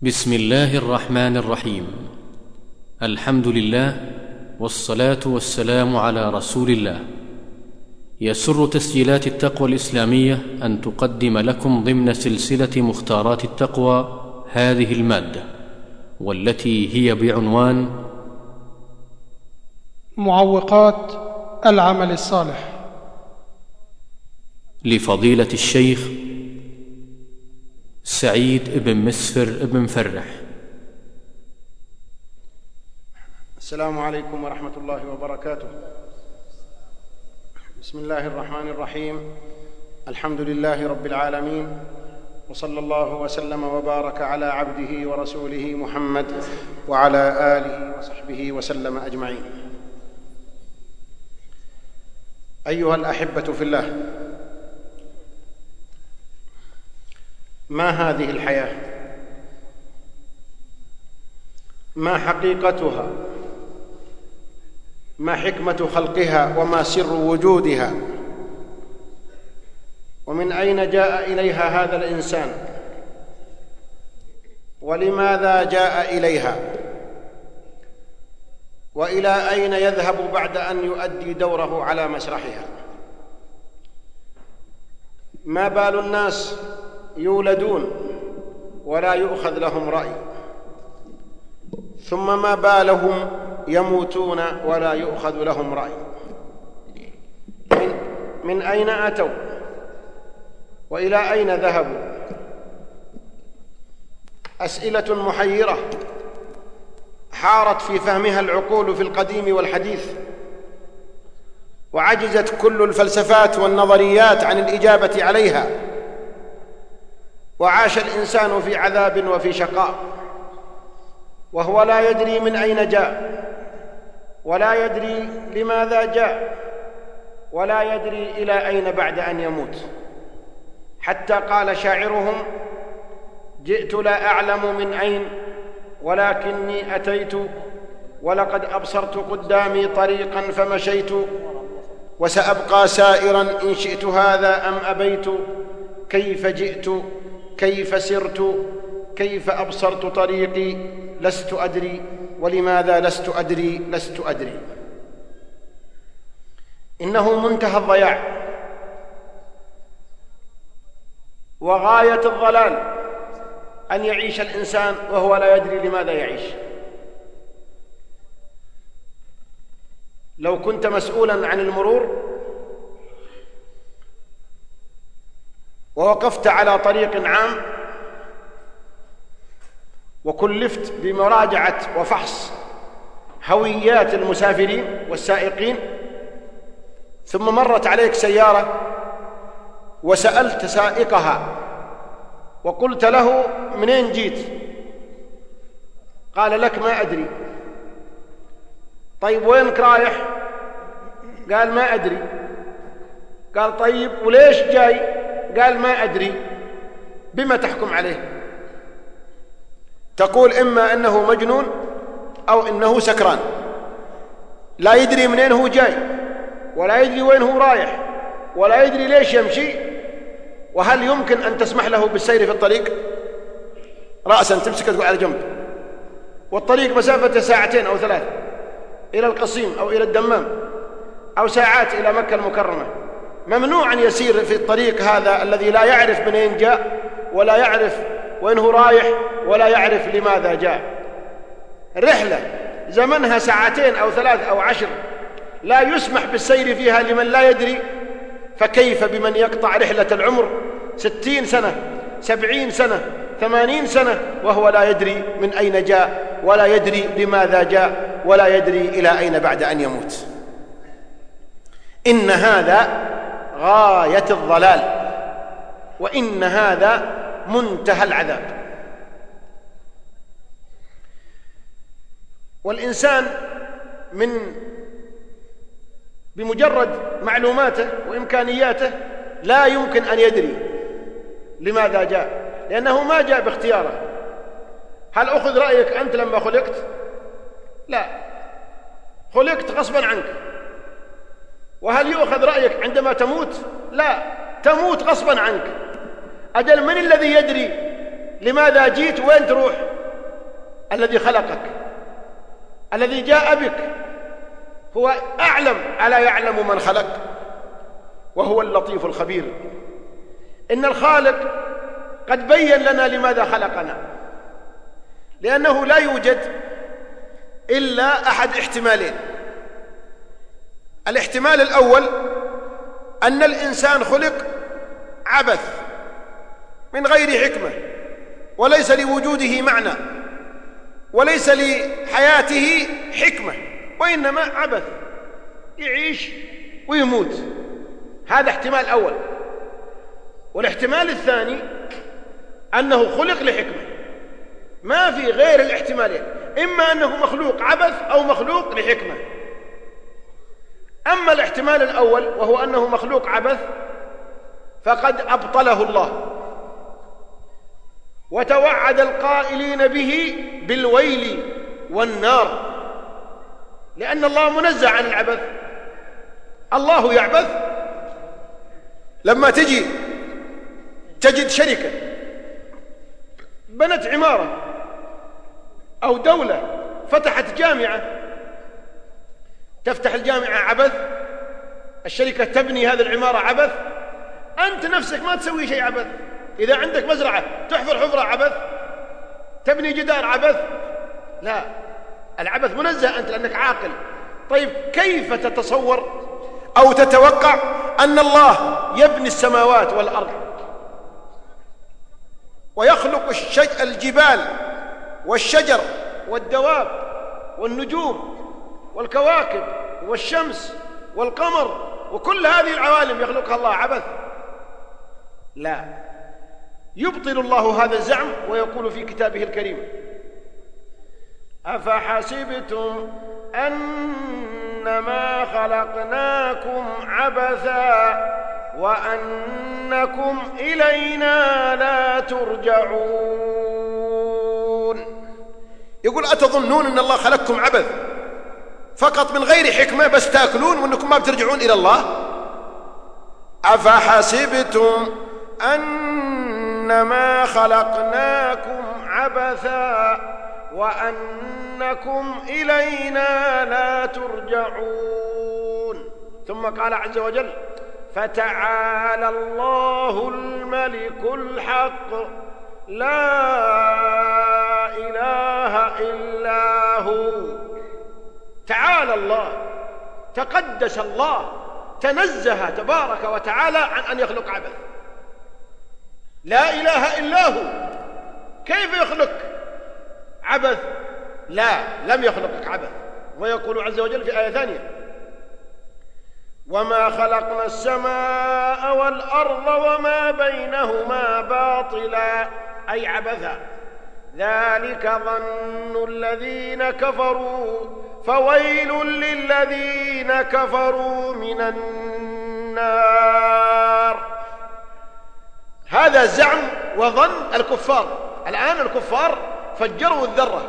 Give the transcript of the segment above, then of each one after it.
بسم الله الرحمن الرحيم. الحمد لله والصلاة والسلام على رسول الله. يسر تسجيلات التقوى الإسلامية أن تقدم لكم ضمن سلسلة مختارات التقوى هذه المادة، والتي هي بعنوان معوقات العمل الصالح، لفضيلة الشيخ سعيد بن مسفر بن فرح. السلام عليكم ورحمة الله وبركاته. بسم الله الرحمن الرحيم. الحمد لله رب العالمين، وصلى الله وسلم وبارك على عبده ورسوله محمد وعلى آله وصحبه وسلم أجمعين. أيها الأحبة في الله، ما هذه الحياة؟ ما حقيقتها؟ ما حكمة خلقها؟ وما سر وجودها؟ ومن أين جاء إليها هذا الإنسان؟ ولماذا جاء إليها؟ وإلى أين يذهب بعد أن يؤدي دوره على مسرحها؟ ما بال الناس يولدون ولا يؤخذ لهم رأي، ثم ما بالهم يموتون ولا يؤخذ لهم رأي؟ من أين أتوا وإلى أين ذهبوا؟ أسئلة محيرة حارت في فهمها العقول في القديم والحديث، وعجزت كل الفلسفات والنظريات عن الإجابة عليها، وعاش الإنسان في عذاب وفي شقاء، وهو لا يدري من أين جاء، ولا يدري لماذا جاء، ولا يدري إلى أين بعد أن يموت. حتى قال شاعرهم: جئت لا أعلم من أين ولكني أتيت، ولقد أبصرت قدامي طريقا فمشيت، وسأبقى سائرا إن شئت هذا أم أبيت، كيف جئت كيف سرت كيف أبصرت طريقي، لست أدري ولماذا لست أدري لست أدري. إنه منتهى الضياع وغاية الضلال أن يعيش الإنسان وهو لا يدري لماذا يعيش. لو كنت مسؤولا عن المرور ووقفت على طريق عام وكلفت بمراجعة وفحص هويات المسافرين والسائقين، ثم مرت عليك سيارة وسألت سائقها وقلت له: منين جيت؟ قال لك: ما أدري. طيب وينك رايح؟ قال: ما أدري. قال: طيب وليش جاي؟ قال: ما أدري. بما تحكم عليه؟ تقول إما أنه مجنون أو أنه سكران، لا يدري منين هو جاي، ولا يدري وين هو رايح، ولا يدري ليش يمشي. وهل يمكن أن تسمح له بالسير في الطريق؟ رأسا تمسكه تقول على جنب، والطريق مسافة 2 أو 3 إلى القصيم أو إلى الدمام، أو ساعات إلى مكة المكرمة. ممنوع أن يسير في الطريق هذا الذي لا يعرف منين جاء، ولا يعرف وين هو رايح، ولا يعرف لماذا جاء. الرحلة زمنها 2 أو 3 أو 10، لا يسمح بالسير فيها لمن لا يدري، فكيف بمن يقطع رحلة العمر 60 سنة 70 سنة 80 سنة وهو لا يدري من أين جاء، ولا يدري لماذا جاء، ولا يدري إلى أين بعد أن يموت؟ إن هذا غاية الضلال، وإن هذا منتهى العذاب. والإنسان بمجرد معلوماته وإمكانياته لا يمكن أن يدري لماذا جاء، لأنه ما جاء باختياره. هل أخذ رأيك أنت لما خلقت؟ لا، خلقت غصبا عنك. وهل يؤخذ رأيك عندما تموت؟ لا، تموت غصبا عنك. أجل من الذي يدري لماذا جيت وين تروح؟ الذي خلقك، الذي جاء بك، هو أعلم ألا يعلم من خلق، وهو اللطيف الخبير. إن الخالق قد بين لنا لماذا خلقنا، لأنه لا يوجد إلا أحد احتمالين. الاحتمال الأول أن الإنسان خلق عبث من غير حكمة، وليس لوجوده معنى، وليس لحياته حكمة، وإنما عبث، يعيش ويموت. هذا احتمال أول. والاحتمال الثاني أنه خلق لحكمة، ما في غير الاحتمالين، إما أنه مخلوق عبث أو مخلوق لحكمة. أما الاحتمال الأول وهو أنه مخلوق عبث فقد أبطله الله، وتوعد القائلين به بالويل والنار، لأن الله منزه عن العبث. الله يعبث؟ لما تجد شركة بنت عمارة أو دولة فتحت جامعة، تفتح الجامعة عبث، الشركة تبني هذه العمارة عبث، أنت نفسك ما تسوي شيء عبث. إذا عندك مزرعة تحفر حفرة عبث، تبني جدار عبث، لا، العبث منزه أنت لأنك عاقل. طيب كيف تتصور أو تتوقع أن الله يبني السماوات والأرض ويخلق الجبال والشجر والدواب والنجوم والكواكب والشمس والقمر وكل هذه العوالم يخلقها الله عبث؟ لا، يبطل الله هذا الزعم ويقول في كتابه الكريم: أفحسبتم أنما خلقناكم عبثا وأنكم إلينا لا ترجعون. يقول: أتظنون أن الله خلقكم عبث فقط من غير حكمة، بس تأكلون وأنكم ما بترجعون إلى الله؟ أفحسبتم أنما خلقناكم عبثا وأنكم إلينا لا ترجعون. ثم قال عز وجل: فتعالى الله الملك الحق لا إله إلا هو. تعالى الله، تقدس الله، تنزه تبارك وتعالى عن أن يخلق عبث. لا إله إلا هو، كيف يخلق عبث؟ لا، لم يخلقك عبث. ويقول عز وجل في آية ثانية: وما خلقنا السماء والأرض وما بينهما باطلا، أي عبثا، ذلك ظن الذين كفروا فويل للذين كفروا من النار. هذا زعم وظن الكفار. الآن الكفار فجروا الذرة،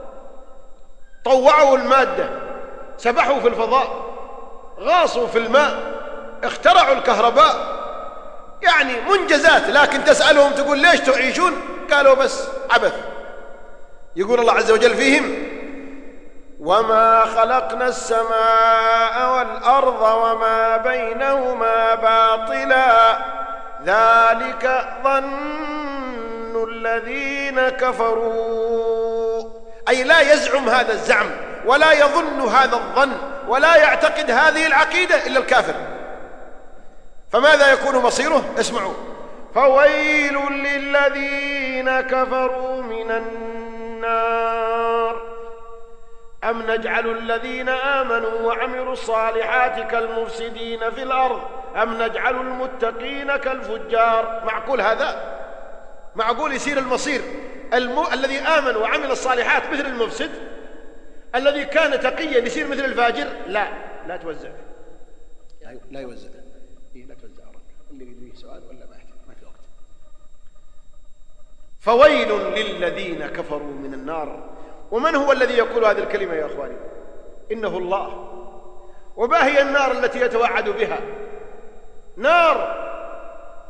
طوعوا المادة، سبحوا في الفضاء، غاصوا في الماء، اخترعوا الكهرباء، يعني منجزات. لكن تسألهم تقول: ليش تعيشون؟ قالوا: بس عبث. يقول الله عز وجل فيهم: وما خلقنا السماء والأرض وما بينهما باطلا ذلك ظن الذين كفروا. أي لا يزعم هذا الزعم ولا يظن هذا الظن ولا يعتقد هذه العقيدة إلا الكافر. فماذا يكون مصيره؟ اسمعوا: فويل للذين كفروا من النار أم نجعل الذين آمنوا وعملوا الصالحات كالمفسدين في الأرض أم نجعل المتقين كالفجار. معقول هذا؟ معقول يصير المصير الذي آمن وعمل الصالحات مثل المفسد؟ الذي كان تقيا يصير مثل الفاجر؟ لا، لا توزع، لا يوزع، لا توزع. اللي يريد سؤال ولا ما في وقت. فويل للذين كفروا من النار. ومن هو الذي يقول هذه الكلمة يا أخواني؟ إنه الله. وما هي النار التي يتوعد بها؟ نار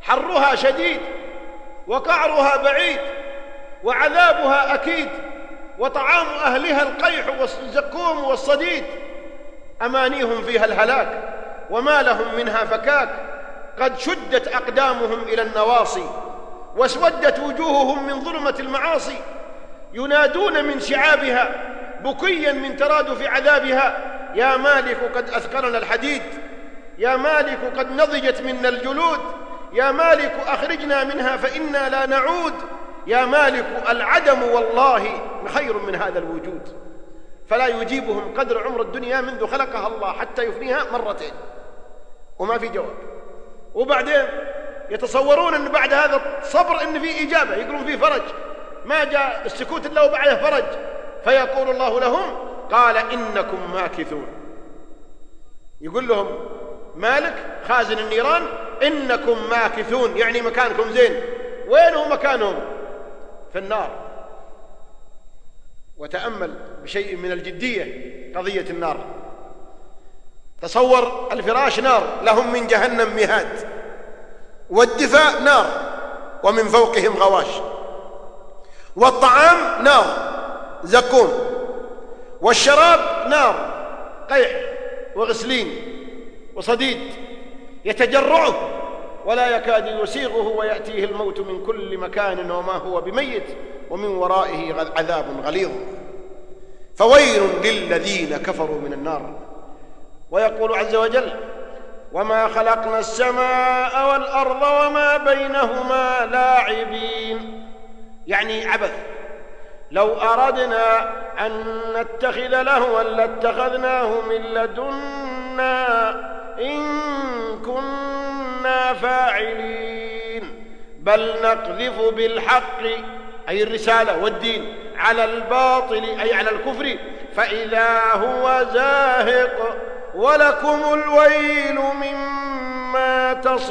حرها شديد وقعرها بعيد وعذابها أكيد، وطعام أهلها القيح والزكوم والصديد، أمانيهم فيها الهلاك وما لهم منها فكاك. قد شدت أقدامهم إلى النواصي واسودت وجوههم من ظلمة المعاصي، ينادون من شعابها بكيا من ترادف عذابها: يا مالك قد أثقلنا الحديد، يا مالك قد نضجت منا الجلود، يا مالك أخرجنا منها فإنا لا نعود، يا مالك العدم والله خير من هذا الوجود. فلا يجيبهم قدر عمر الدنيا منذ خلقها الله حتى يفنيها مرتين وما في جواب. وبعدين يتصورون أن بعد هذا الصبر أن في إجابة، يقولون في فرج، ما جاء السكوت إلا وبعده فرج. فيقول الله لهم: قال إنكم ماكثون. يقول لهم مالك خازن النيران: إنكم ماكثون، يعني مكانكم زين. وين هو مكانهم؟ في النار. وتأمل بشيء من الجدية قضية النار. تصور الفراش نار، لهم من جهنم مهاد، والدفاء نار ومن فوقهم غواش، والطعام نار زكوم، والشراب نار قيح وغسلين وصديد، يتجرعه ولا يكاد يسيغه ويأتيه الموت من كل مكان وما هو بميت، ومن ورائه عذاب غليظ. فويل للذين كفروا من النار. ويقول عز وجل: وما خلقنا السماء والأرض وما بينهما لاعبين، يعني عبث. لو أردنا أن نتخذ لهوا لاتخذناه من لدنا إن كنا فاعلين، بل نقذف بالحق أي الرسالة والدين على الباطل أي على الكفر فإذا هو زاهق، ولكم الويل مما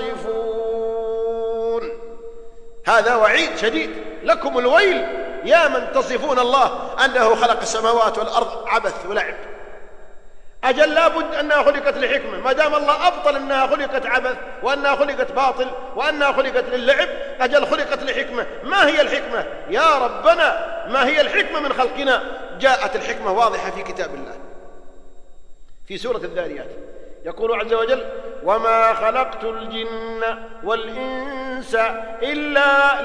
تصفون. هذا وعيد شديد، لكم الويل يا من تصفون الله أنه خلق السماوات والأرض عبث ولعب. أجل لابد أنها خلقت لحكمة، ما دام الله أبطل أنها خلقت عبث وأنها خلقت باطل وأنها خلقت للعب، أجل خلقت لحكمة. ما هي الحكمة يا ربنا؟ ما هي الحكمة من خلقنا؟ جاءت الحكمة واضحة في كتاب الله في سورة الذاريات، يقول عز وجل: وما خلقت الجن والإنس إلا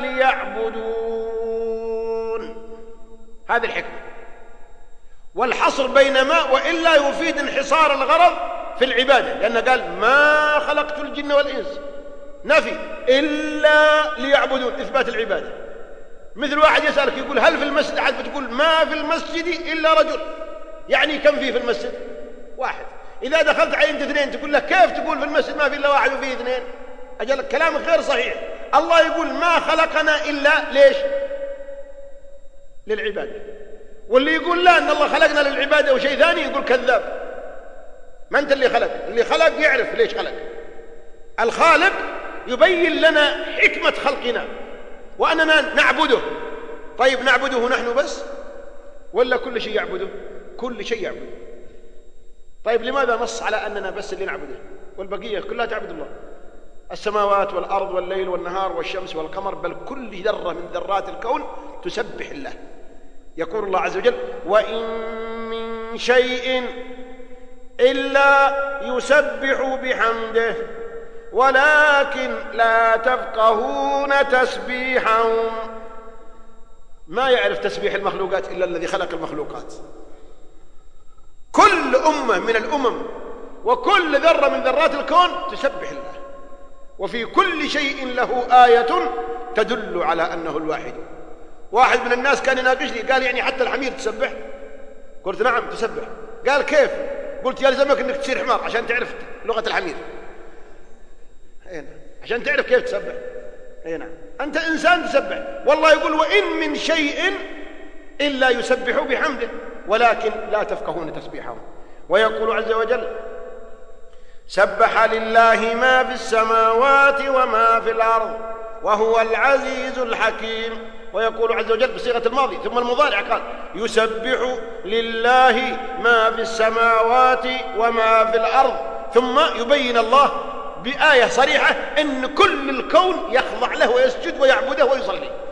ليعبدون. هذه الحكمة. والحصر بين ما وإلا يفيد انحصار الغرض في العبادة، لأنه قال ما خلقت الجن والإنس، نفي، إلا ليعبدون، إثبات العبادة. مثل واحد يسألك يقول: هل في المسجد أحد؟ بتقول: ما في المسجد إلا رجل. يعني كم فيه في المسجد؟ واحد. إذا دخلت عينت اثنين تقول له: كيف تقول في المسجد ما في إلا واحد وفيه اثنين؟ أجل كلامك غير صحيح. الله يقول ما خلقنا إلا ليش؟ للعبادة. واللي يقول لا أن الله خلقنا للعبادة وشيء ثاني يقول كذاب. ما أنت اللي خلق، اللي خلق يعرف ليش خلق. الخالق يبين لنا حكمة خلقنا وأننا نعبده. طيب نعبده نحن بس ولا كل شيء يعبده؟ كل شيء يعبده. طيب لماذا نص على أننا بس اللي نعبده والبقية كلها تعبد الله؟ السماوات والأرض والليل والنهار والشمس والقمر، بل كل ذرة من ذرات الكون تسبح الله. يقول الله عز وجل: وإن من شيء إلا يسبح بحمده ولكن لا تفقهون تسبيحهم. ما يعرف تسبيح المخلوقات إلا الذي خلق المخلوقات. كل أمة من الأمم وكل ذرة من ذرات الكون تسبح الله، وفي كل شيء له آية تدل على أنه الواحد. واحد من الناس كان يناقشني قال: يعني حتى الحمير تسبح؟ قلت: نعم تسبح. قال: كيف؟ قلت: يلزمك أنك تصير حمار عشان تعرف لغة الحمير. عشان تعرف كيف تسبح. نعم أنت إنسان تسبح. والله يقول: وإن من شيء إلا يسبح بحمده ولكن لا تفقهون تسبيحهم. ويقول عز وجل: سبح لله ما في السماوات وما في الأرض وهو العزيز الحكيم. ويقول عز وجل بصيغة الماضي ثم المضارع قال: يسبح لله ما في السماوات وما في الأرض، ثم يبين الله بآية صريحة أن كل الكون يخضع له ويسجد ويعبده ويصلي.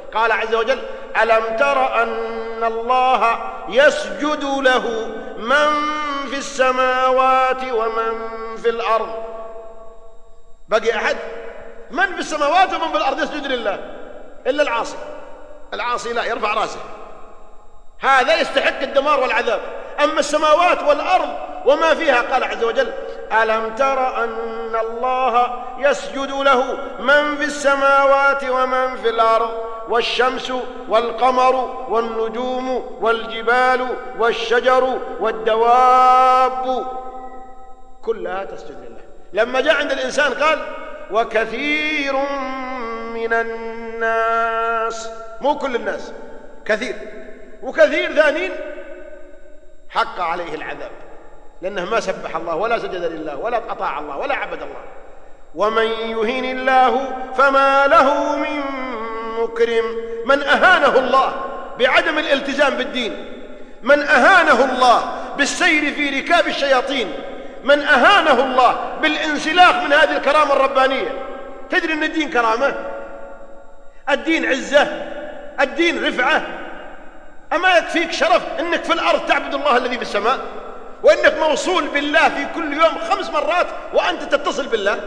قال عز وجل: ألم تر أن الله يسجد له من في السماوات ومن في الأرض؟ بقي أحد؟ من في السماوات ومن في الأرض يسجد لله إلا العاصي. العاصي لا، يرفع راسه، هذا يستحق الدمار والعذاب. أما السماوات والأرض وما فيها، قال عز وجل: ألم تر أن الله يسجد له من في السماوات ومن في الأرض والشمس والقمر والنجوم والجبال والشجر والدواب كلها تسجد لله. لما جاء عند الإنسان قال: وكثير من الناس، مو كل الناس، كثير، وكثير ثانين حق عليه العذاب لأنه ما سبح الله ولا سجد لله ولا أطاع الله ولا عبد الله. ومن يهن الله فما له من مكرم. من أهانه الله بعدم الالتزام بالدين، من أهانه الله بالسير في ركاب الشياطين، من أهانه الله بالانسلاخ من هذه الكرامة الربانية. تدري أن الدين كرامة، الدين عزة، الدين رفعة. أما يكفيك شرف أنك في الأرض تعبد الله الذي في السماء، وأنك موصول بالله في كل يوم 5 مرات وأنت تتصل بالله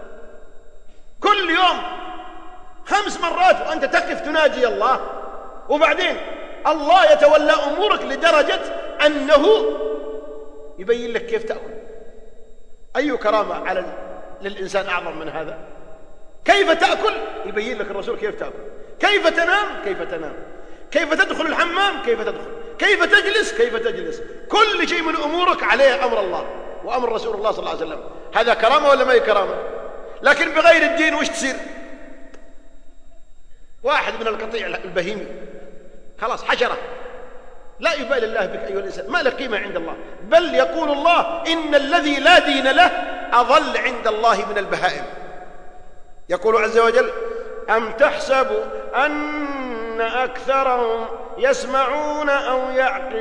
كل يوم 5 مرات وأنت تقف تناجي الله. وبعدين الله يتولى أمورك لدرجة أنه يبين لك كيف تأكل. أي كرامة للإنسان أعظم من هذا؟ كيف تأكل يبين لك الرسول كيف تأكل، كيف تنام كيف تنام، كيف تدخل الحمام كيف تدخل، كيف تجلس كيف تجلس. كل شيء من أمورك عليه أمر الله وأمر رسول الله صلى الله عليه وسلم. هذا كرامة ولا ما هي كرامة؟ لكن بغير الدين وش تصير؟ واحد من القطيع البهيمي خلاص حشرة، لا يبالي الله بك أيها الإنسان، ما له قيمة عند الله. بل يقول الله: إن الذي لا دين له أضل عند الله من البهائم. يقول عز وجل: أم تحسب أن أكثرهم يسمعون أو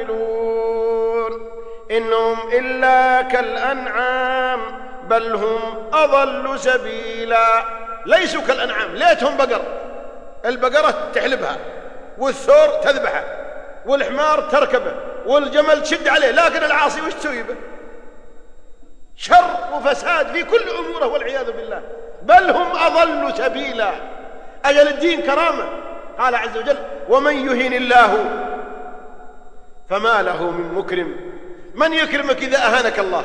يعقلون إنهم إلا كالأنعام بل هم أضل سبيلا. ليسوا كالأنعام، ليتهم بقر، البقرة تحلبها والثور تذبحه والحمار تركبه والجمل تشد عليه، لكن العاصي وش تسوي به؟ شر وفساد في كل أموره والعياذ بالله. بل هم أضل سبيلا. أجل الدين كرامة. قال عز وجل: ومن يهن الله فما له من مكرم. من يكرمك إذا أهانك الله؟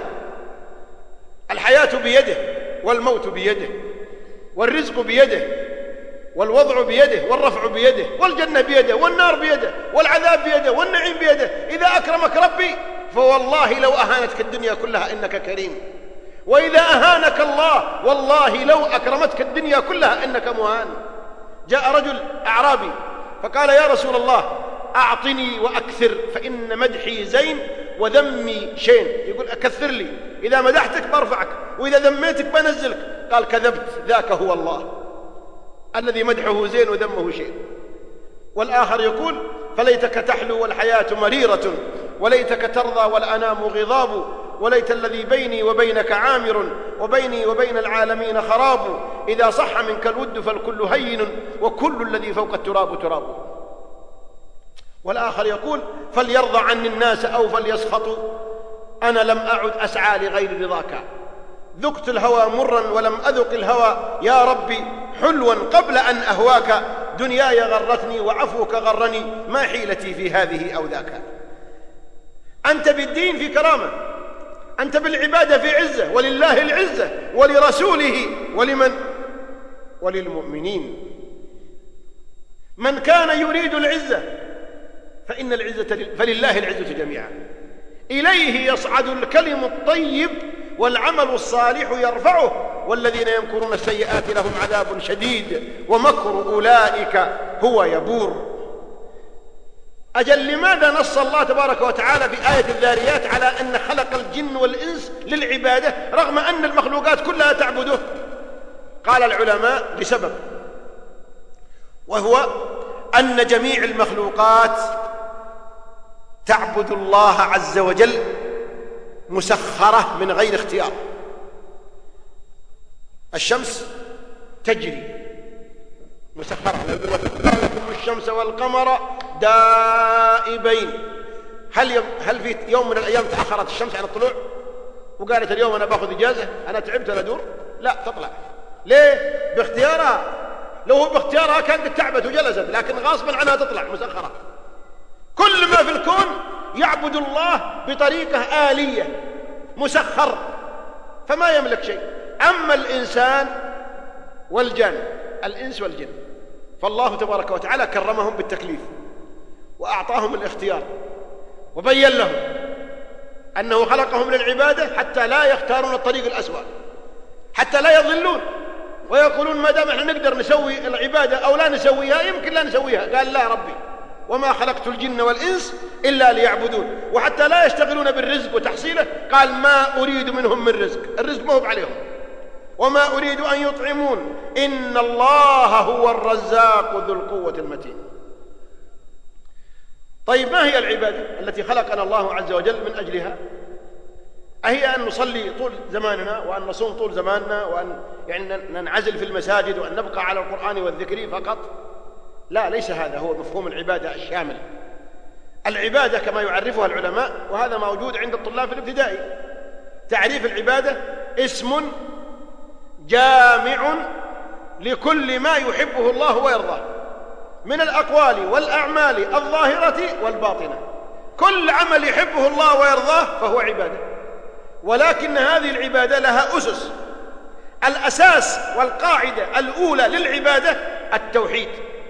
الحياة بيده والموت بيده والرزق بيده والوضع بيده والرفع بيده والجنة بيده والنار بيده والعذاب بيده والنعيم بيده. إذا أكرمك ربي فوالله لو أهانتك الدنيا كلها إنك كريم، وإذا أهانك الله والله لو أكرمتك الدنيا كلها إنك مهان. جاء رجل أعرابي فقال: يا رسول الله أعطني وأكثر فإن مدحي زين وذمي شين. يقول: أكثر لي، إذا مدحتك برفعك وإذا ذميتك بنزلك. قال: كذبت، ذاك هو الله الذي مدحه زين وذمه شين. والآخر يقول: فليتك تحلو والحياة مريرة وليتك ترضى والأنام غضاب وليت الذي بيني وبينك عامر وبيني وبين العالمين خراب إذا صح منك الود فالكل هين وكل الذي فوق التراب تراب. والآخر يقول: فليرضى عني الناس أو فليسخطوا أنا لم أعد أسعى لغير رضاك. ذقت الهوى مرا ولم أذق الهوى يا ربي حلوا قبل أن أهواك. دنياي غرتني وعفوك غرني ما حيلتي في هذه أو ذاك. أنت بالدين في كرامة، أنت بالعبادة في عزة، ولله العزة ولرسوله ولمن؟ وللمؤمنين. من كان يريد العزة فإن العزة فلله العزة جميعا. إليه يصعد الكلم الطيب والعمل الصالح يرفعه والذين يمكرون السيئات لهم عذاب شديد ومكر أولئك هو يبور. أجل لماذا نص الله تبارك وتعالى في آية الذاريات على أن خلق الجن والإنس للعبادة رغم أن المخلوقات كلها تعبده؟ قال العلماء لسبب، وهو أن جميع المخلوقات تعبد الله عز وجل مسخرة من غير اختيار. الشمس تجري مسخرة. وسخر لكم الشمس والقمر دائبين. هل في يوم من الأيام تأخرت الشمس عن الطلوع وقالت اليوم أنا باخذ إجازة، أنا تعبت أنا أدور؟ لا، تطلع. ليه؟ باختيارها. لو هو باختيارها كانت تعبت وجلست، لكن غصبا عنها تطلع مسخرة. كل ما في الكون يعبد الله بطريقة آلية مسخر، فما يملك شيء. أما الإنسان والجن، الإنس والجن، فالله تبارك وتعالى كرمهم بالتكليف وأعطاهم الاختيار، وبين لهم أنه خلقهم للعبادة حتى لا يختارون الطريق الأسوأ، حتى لا يضلون ويقولون ما دام احنا نقدر نسوي العبادة أو لا نسويها يمكن لا نسويها. قال لا ربي وما خلقت الجن والإنس إلا ليعبدون. وحتى لا يشتغلون بالرزق وتحصيله قال ما أريد منهم من رزق، الرزق ما هو عليهم، وما أريد أن يطعمون إن الله هو الرزاق ذو القوة المتين. طيب ما هي العبادة التي خلقنا الله عز وجل من أجلها؟ أهي أن نصلي طول زماننا وأن نصوم طول زماننا وأن يعني ننعزل في المساجد وأن نبقى على القرآن والذكر فقط؟ لا، ليس هذا هو مفهوم العبادة الشامل. العبادة كما يعرفها العلماء، وهذا موجود عند الطلاب في الابتدائي، تعريف العبادة اسم جامع لكل ما يحبه الله ويرضاه من الأقوال والأعمال الظاهرة والباطنة. كل عمل يحبه الله ويرضاه فهو عبادة، ولكن هذه العبادة لها أسس. الأساس والقاعدة الأولى للعبادة التوحيد.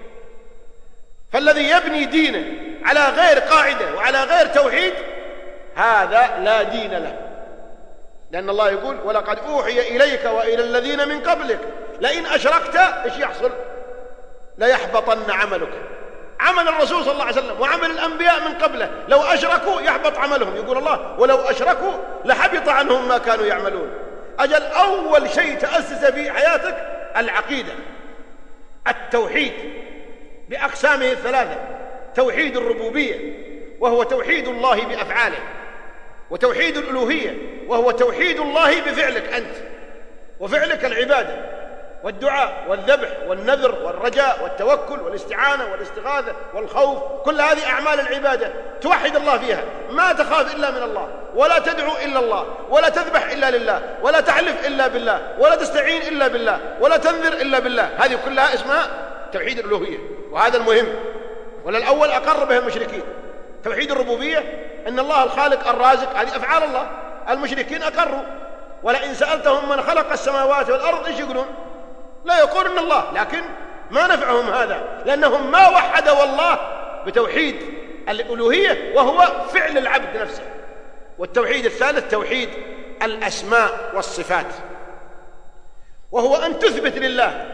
فالذي يبني دينه على غير قاعدة وعلى غير توحيد هذا لا دين له، لأن الله يقول ولقد أوحي إليك وإلى الذين من قبلك لئن أشركت إيش يحصل؟ ليحبطن عملك. عمل الرسول صلى الله عليه وسلم وعمل الأنبياء من قبله لو أشركوا يحبط عملهم. يقول الله ولو أشركوا لحبط عنهم ما كانوا يعملون. أجل أول شيء تأسس في حياتك العقيدة، التوحيد بأقسامه الثلاثة: توحيد الربوبية وهو توحيد الله بأفعاله، وتوحيد الألوهية وهو توحيد الله بفعلك أنت، وفعلك العبادة والدعاء والذبح والنذر والرجاء والتوكل والاستعانة والاستغاثة والخوف. كل هذه أعمال العبادة توحد الله فيها، ما تخاف إلا من الله، ولا تدعو إلا الله، ولا تذبح إلا لله، ولا تحلف إلا بالله، ولا تستعين إلا بالله، ولا تنذر إلا بالله. هذه كلها اسمها توحيد الألوهية، وهذا المهم. ولا الأول أقر به المشركين. توحيد الربوبية إن الله الخالق الرازق، هذه أفعال الله. المشركين أقروا، ولئن سألتهم من خلق السماوات والأرض إيش يقولون؟ لا يقولون الله، لكن ما نفعهم هذا لأنهم ما وحدوا الله بتوحيد الألوهية وهو فعل العبد نفسه. والتوحيد الثالث توحيد الأسماء والصفات، وهو أن تثبت لله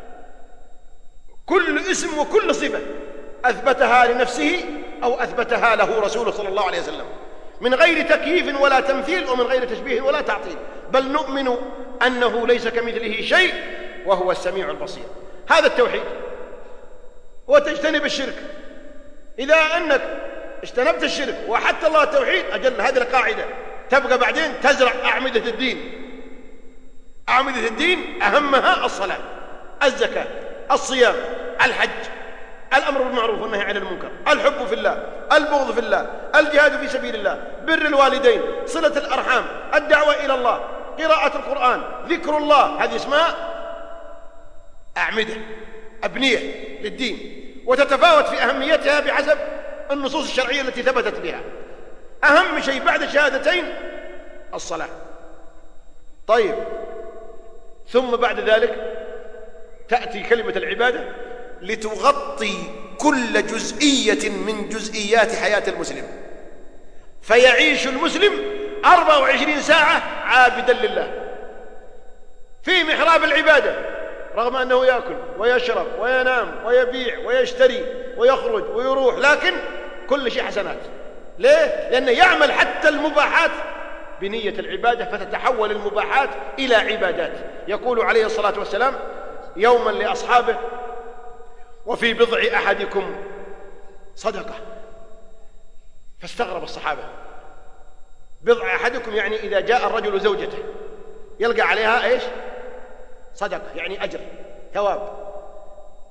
كل اسم وكل صفة أثبتها لنفسه أو أثبتها له رسوله صلى الله عليه وسلم، من غير تكييف ولا تمثيل ومن غير تشبيه ولا تعطيل، بل نؤمن أنه ليس كمثله شيء وهو السميع البصير. هذا التوحيد. وتجتنب الشرك. إذا أنك اجتنبت الشرك وحتى الله التوحيد، أجل هذه القاعدة تبقى بعدين تزرع أعمدة الدين. أعمدة الدين أهمها الصلاة، الزكاة، الصيام، الحج، الأمر بالمعروف والنهي عن المنكر، الحب في الله، البغض في الله، الجهاد في سبيل الله، بر الوالدين، صلة الأرحام، الدعوة إلى الله، قراءة القرآن، ذكر الله. هذه اسمها أعمدة، أبنية للدين، وتتفاوت في أهميتها بحسب النصوص الشرعية التي ثبتت بها. أهم شيء بعد الشهادتين الصلاة. طيب، ثم بعد ذلك تأتي كلمة العبادة لتغطي كل جزئية من جزئيات حياة المسلم، فيعيش المسلم 24 ساعة عابدا لله في محراب العبادة، رغم أنه يأكل ويشرب وينام ويبيع ويشتري ويخرج ويروح، لكن كل شيء حسنات. ليه؟ لأنه يعمل حتى المباحات بنية العبادة، فتتحول المباحات إلى عبادات. يقول عليه الصلاة والسلام يوما لأصحابه وفي بضع أحدكم صدقة، فاستغرب الصحابة. بضع أحدكم يعني إذا جاء الرجل زوجته يلقى عليها إيش؟ صدقة، يعني أجر، ثواب.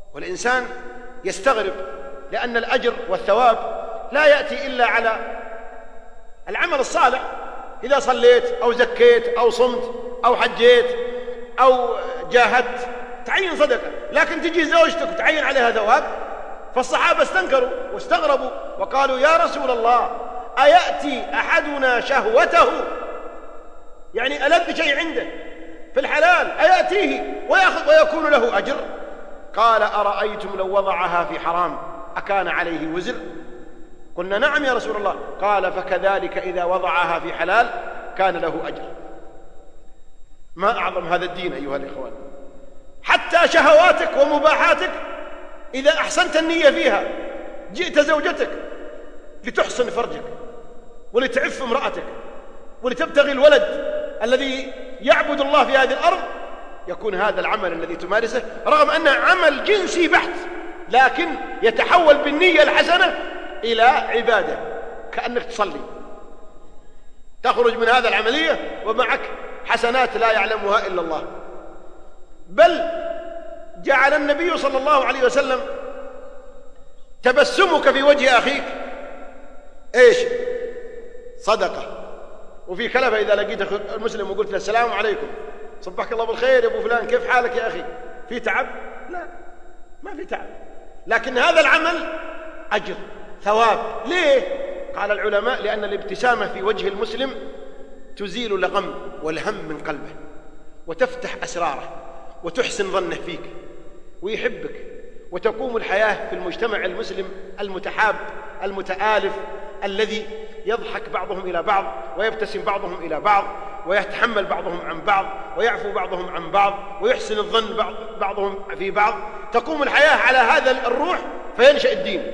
والإنسان يستغرب، لأن الأجر والثواب لا يأتي إلا على العمل الصالح. إذا صليت أو زكيت أو صمت أو حجيت أو جاهدت تعين صدقة، لكن تجي زوجتك وتعين عليها ثواب. فالصحابة استنكروا واستغربوا وقالوا: يا رسول الله، أيأتي أحدنا شهوته، يعني ألذ شيء عنده في الحلال أيأتيه ويأخذ ويكون له أجر؟ قال: أرأيتم لو وضعها في حرام أكان عليه وزر؟ قلنا: نعم يا رسول الله. قال: فكذلك إذا وضعها في حلال كان له أجر. ما أعظم هذا الدين أيها الإخوان. حتى شهواتك ومباحاتك إذا أحسنت النية فيها، جئت زوجتك لتحسن فرجك ولتعف امرأتك ولتبتغي الولد الذي يعبد الله في هذه الأرض، يكون هذا العمل الذي تمارسه رغم أنه عمل جنسي بحت، لكن يتحول بالنية الحسنة إلى عبادة، كأنك تصلي، تخرج من هذا العملية ومعك حسنات لا يعلمها إلا الله. بل جعل النبي صلى الله عليه وسلم تبسمك في وجه أخيك إيش؟ صدقة. وفي كلفة إذا لقيت المسلم وقلت له: السلام عليكم، صبحك الله بالخير يا أبو فلان، كيف حالك يا أخي؟ في تعب؟ لا، ما في تعب، لكن هذا العمل أجر ثواب. ليه؟ قال العلماء: لأن الابتسامة في وجه المسلم تزيل الغم والهم من قلبه، وتفتح أسراره، وتحسن ظنه فيك، ويحبك، وتقوم الحياة في المجتمع المسلم المتحاب المتآلف الذي يضحك بعضهم إلى بعض، ويبتسم بعضهم إلى بعض، ويتحمل بعضهم عن بعض، ويعفو بعضهم عن بعض، ويحسن الظن بعضهم في بعض. تقوم الحياة على هذا الروح فينشأ الدين.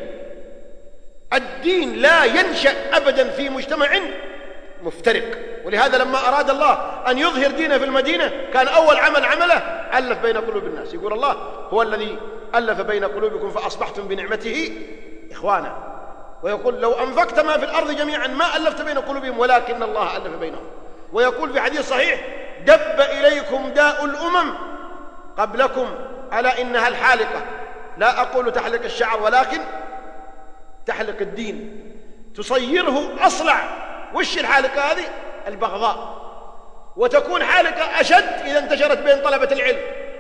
الدين لا ينشأ أبدا في مجتمع مفترق. ولهذا لما أراد الله أن يظهر دينه في المدينة كان أول عمل عمله ألف بين قلوب الناس. يقول الله: هو الذي ألف بين قلوبكم فأصبحتم بنعمته إخوانا. ويقول: لو أنفقت ما في الأرض جميعا ما ألفت بين قلوبهم ولكن الله ألف بينهم. ويقول في حديث صحيح: دب إليكم داء الأمم قبلكم ألا إنها الحالقة، لا أقول تحلق الشعر ولكن تحلق الدين، تصيره أصلع. وش الحالقة هذه؟ البغضاء. وتكون حالقة أشد إذا انتشرت بين طلبة العلم،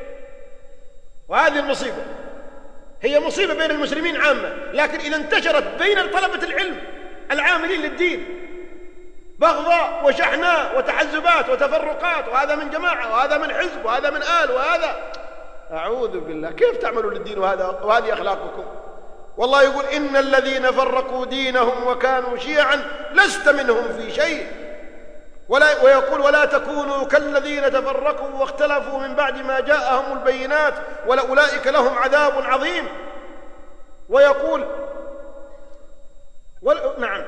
وهذه المصيبة. هي مصيبة بين المسلمين عامة، لكن إذا انتشرت بين طلبة العلم العاملين للدين بغضاء وشحناء وتحزبات وتفرقات، وهذا من جماعة وهذا من حزب وهذا من آل وهذا، أعوذ بالله، كيف تعملوا للدين وهذه أخلاقكم؟ والله يقول: إن الذين فرقوا دينهم وكانوا شيعا لست منهم في شيء. ويقول: ولا تكونوا كالذين تفرقوا واختلفوا من بعد ما جاءهم البينات وأولئك لهم عذاب عظيم. ويقول: نعم،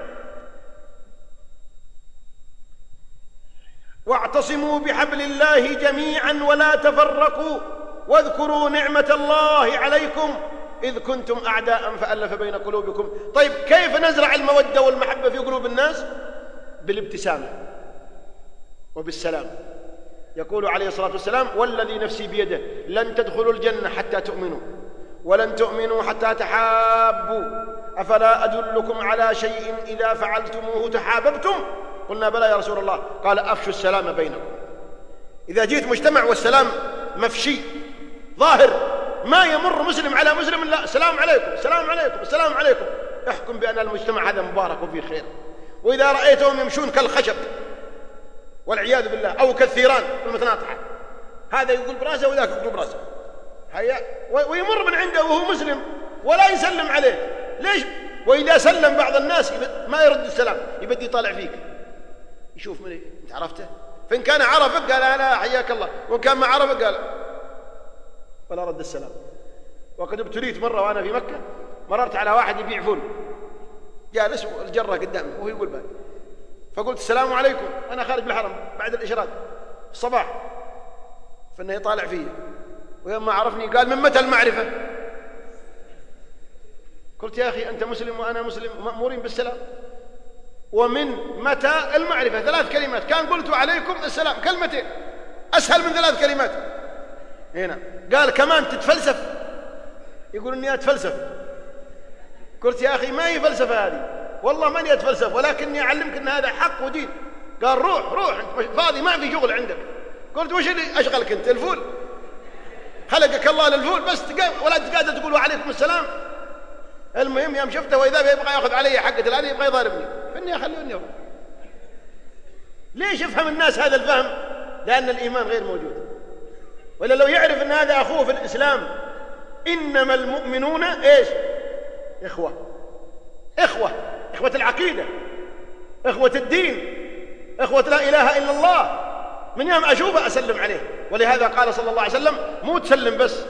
واعتصموا بحبل الله جميعا ولا تفرقوا واذكروا نعمة الله عليكم إذ كنتم أعداء فألف بين قلوبكم. طيب، كيف نزرع المودة والمحبة في قلوب الناس؟ بالابتسامة وبالسلام. يقول عليه الصلاة والسلام: والذي نفسي بيده لن تدخلوا الجنة حتى تؤمنوا ولن تؤمنوا حتى تحابوا، أفلا أدلكم على شيء إذا فعلتموه تحاببتم؟ قلنا: بلى يا رسول الله. قال: أفشوا السلام بينكم. إذا جيت مجتمع والسلام مفشي ظاهر، ما يمر مسلم على مسلم إلا السلام عليكم السلام عليكم السلام عليكم، احكم بأن المجتمع هذا مبارك وفيه خير. وإذا رأيتهم يمشون كالخشب والعياذ بالله أو كالثيران المتناطحة، هذا يقول براسه وذاك يقول براسه، ويمر من عنده وهو مسلم ولا يسلم عليه. ليش؟ وإذا سلم بعض الناس ما يرد السلام، يبدي يطالع فيك، يشوف من انت عرفته، فإن كان عرفك قال: لا حياك الله، وإن كان ما عرفك قال ولا رد السلام. وقد ابتليت مرة وأنا في مكة، مررت على واحد يبيع فول جالس والجرة قدامي وهو يقول بالي، فقلت: السلام عليكم، أنا خارج بالحرم بعد الإشراق الصباح، فإنه يطالع فيه، ويوم ما عرفني قال: من متى المعرفة؟ قلت: يا أخي أنت مسلم وأنا مسلم ومأمورين بالسلام. ومن متى المعرفة؟ 3 كلمات، كان قلت عليكم السلام كلمتين، أسهل من 3 كلمات. هنا قال: كمان تتفلسف يقول إني أتفلسف. قلت يا أخي ما هي فلسفة هذه، والله ماني أتفلسف، ولكني أعلمك أن هذا حق ودين. قال روح أنت فاضي ما في شغل عندك. قلت وش اللي أشغلك أنت؟ الفول خلقك الله للفول بس، ولا أنت قادر تقول وعليكم السلام. المهم يوم شفته وإذا يبغى يأخذ علي حقة هذه يبغى يضاربني، فإني أخلوني أروح. ليش يفهم الناس هذا الفهم؟ لأن الإيمان غير موجود. ولا لو يعرف أن هذا أخوه في الإسلام، إنما المؤمنون إيش؟ إخوة العقيدة، إخوة الدين، إخوة لا إله إلا الله. من يوم أشوفه أسلم عليه. ولهذا قال صلى الله عليه وسلم مو تسلم بس،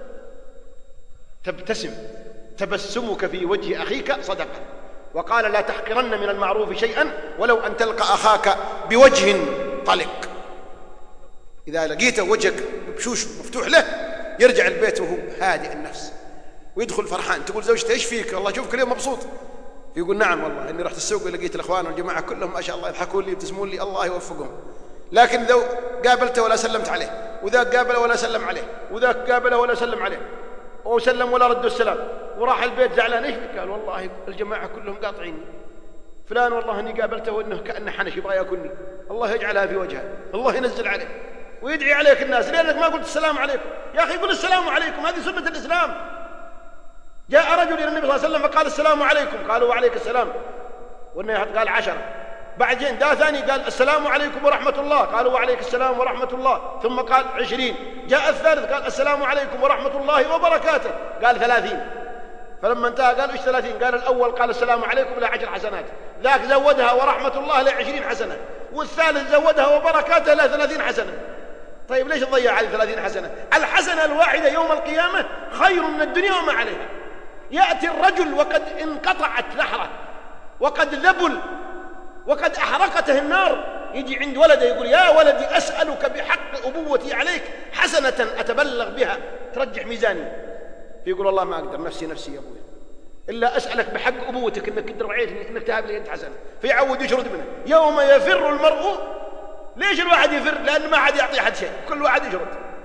تبتسم، تبسمك في وجه أخيك صدقة. وقال لا تحقرن من المعروف شيئا ولو أن تلقى أخاك بوجه طلق. إذا لقيته وجهك بشوش مفتوح له يرجع البيت وهو هادئ النفس ويدخل فرحان. تقول زوجته ايش فيك؟ والله شوفك اليوم مبسوط. يقول نعم والله اني رحت السوق ولقيت الاخوان والجماعه كلهم ما شاء الله يضحكون لي يبتسمون لي، الله يوفقهم. لكن لو قابلته ولا سلمت عليه، وذاك قابله ولا سلم عليه، وذاك قابله ولا سلم عليه، وسلم ولا ردوا السلام، وراح البيت زعلان. ايش فيك؟ قال والله الجماعه كلهم قاطعيني، فلان والله اني قابلته وانه كانه حنش يبغى ياكلني، الله يجعلها في وجهه، الله ينزل عليه. ويدعي عليك الناس لأنك ما قلت السلام عليكم. يا أخي قل السلام عليكم، هذه سنة الإسلام. جاء رجل إلى النبي صلى الله عليه وسلم فقال السلام عليكم، قالوا وعليك السلام، والنبي قال 10. بعدين جاء ثاني قال السلام عليكم ورحمة الله، قالوا وعليك السلام ورحمة الله، ثم قال 20. جاء الثالث قال السلام عليكم ورحمة الله وبركاته، قال 30. فلما انتهى قال ايش 30؟ قال الأول قال السلام عليكم ل10 حسنات، ذاك زودها ورحمة الله ل20 حسنة، والثالث زودها وبركاته ل30 حسنة. طيب ليش تضيع هذه 30 حسنة؟ الحسنة الواحدة يوم القيامة خير من الدنيا وما عليها. يأتي الرجل وقد انقطعت نحره، وقد ذبل، وقد أحرقته النار، يجي عند ولده يقول يا ولدي أسألك بحق أبوتي عليك حسنة أتبلغ بها ترجح ميزاني. فيقول والله ما أقدر، نفسي يا أبوي، إلا أسألك بحق أبوتك إنك رعيتني إنك تهب لي أنت حسنة. فيعود يشرد منه. يوم يفر المرء، ليش الواحد يفر؟ لأن ما حد يعطي أحد شيء، كل واحد يشرد.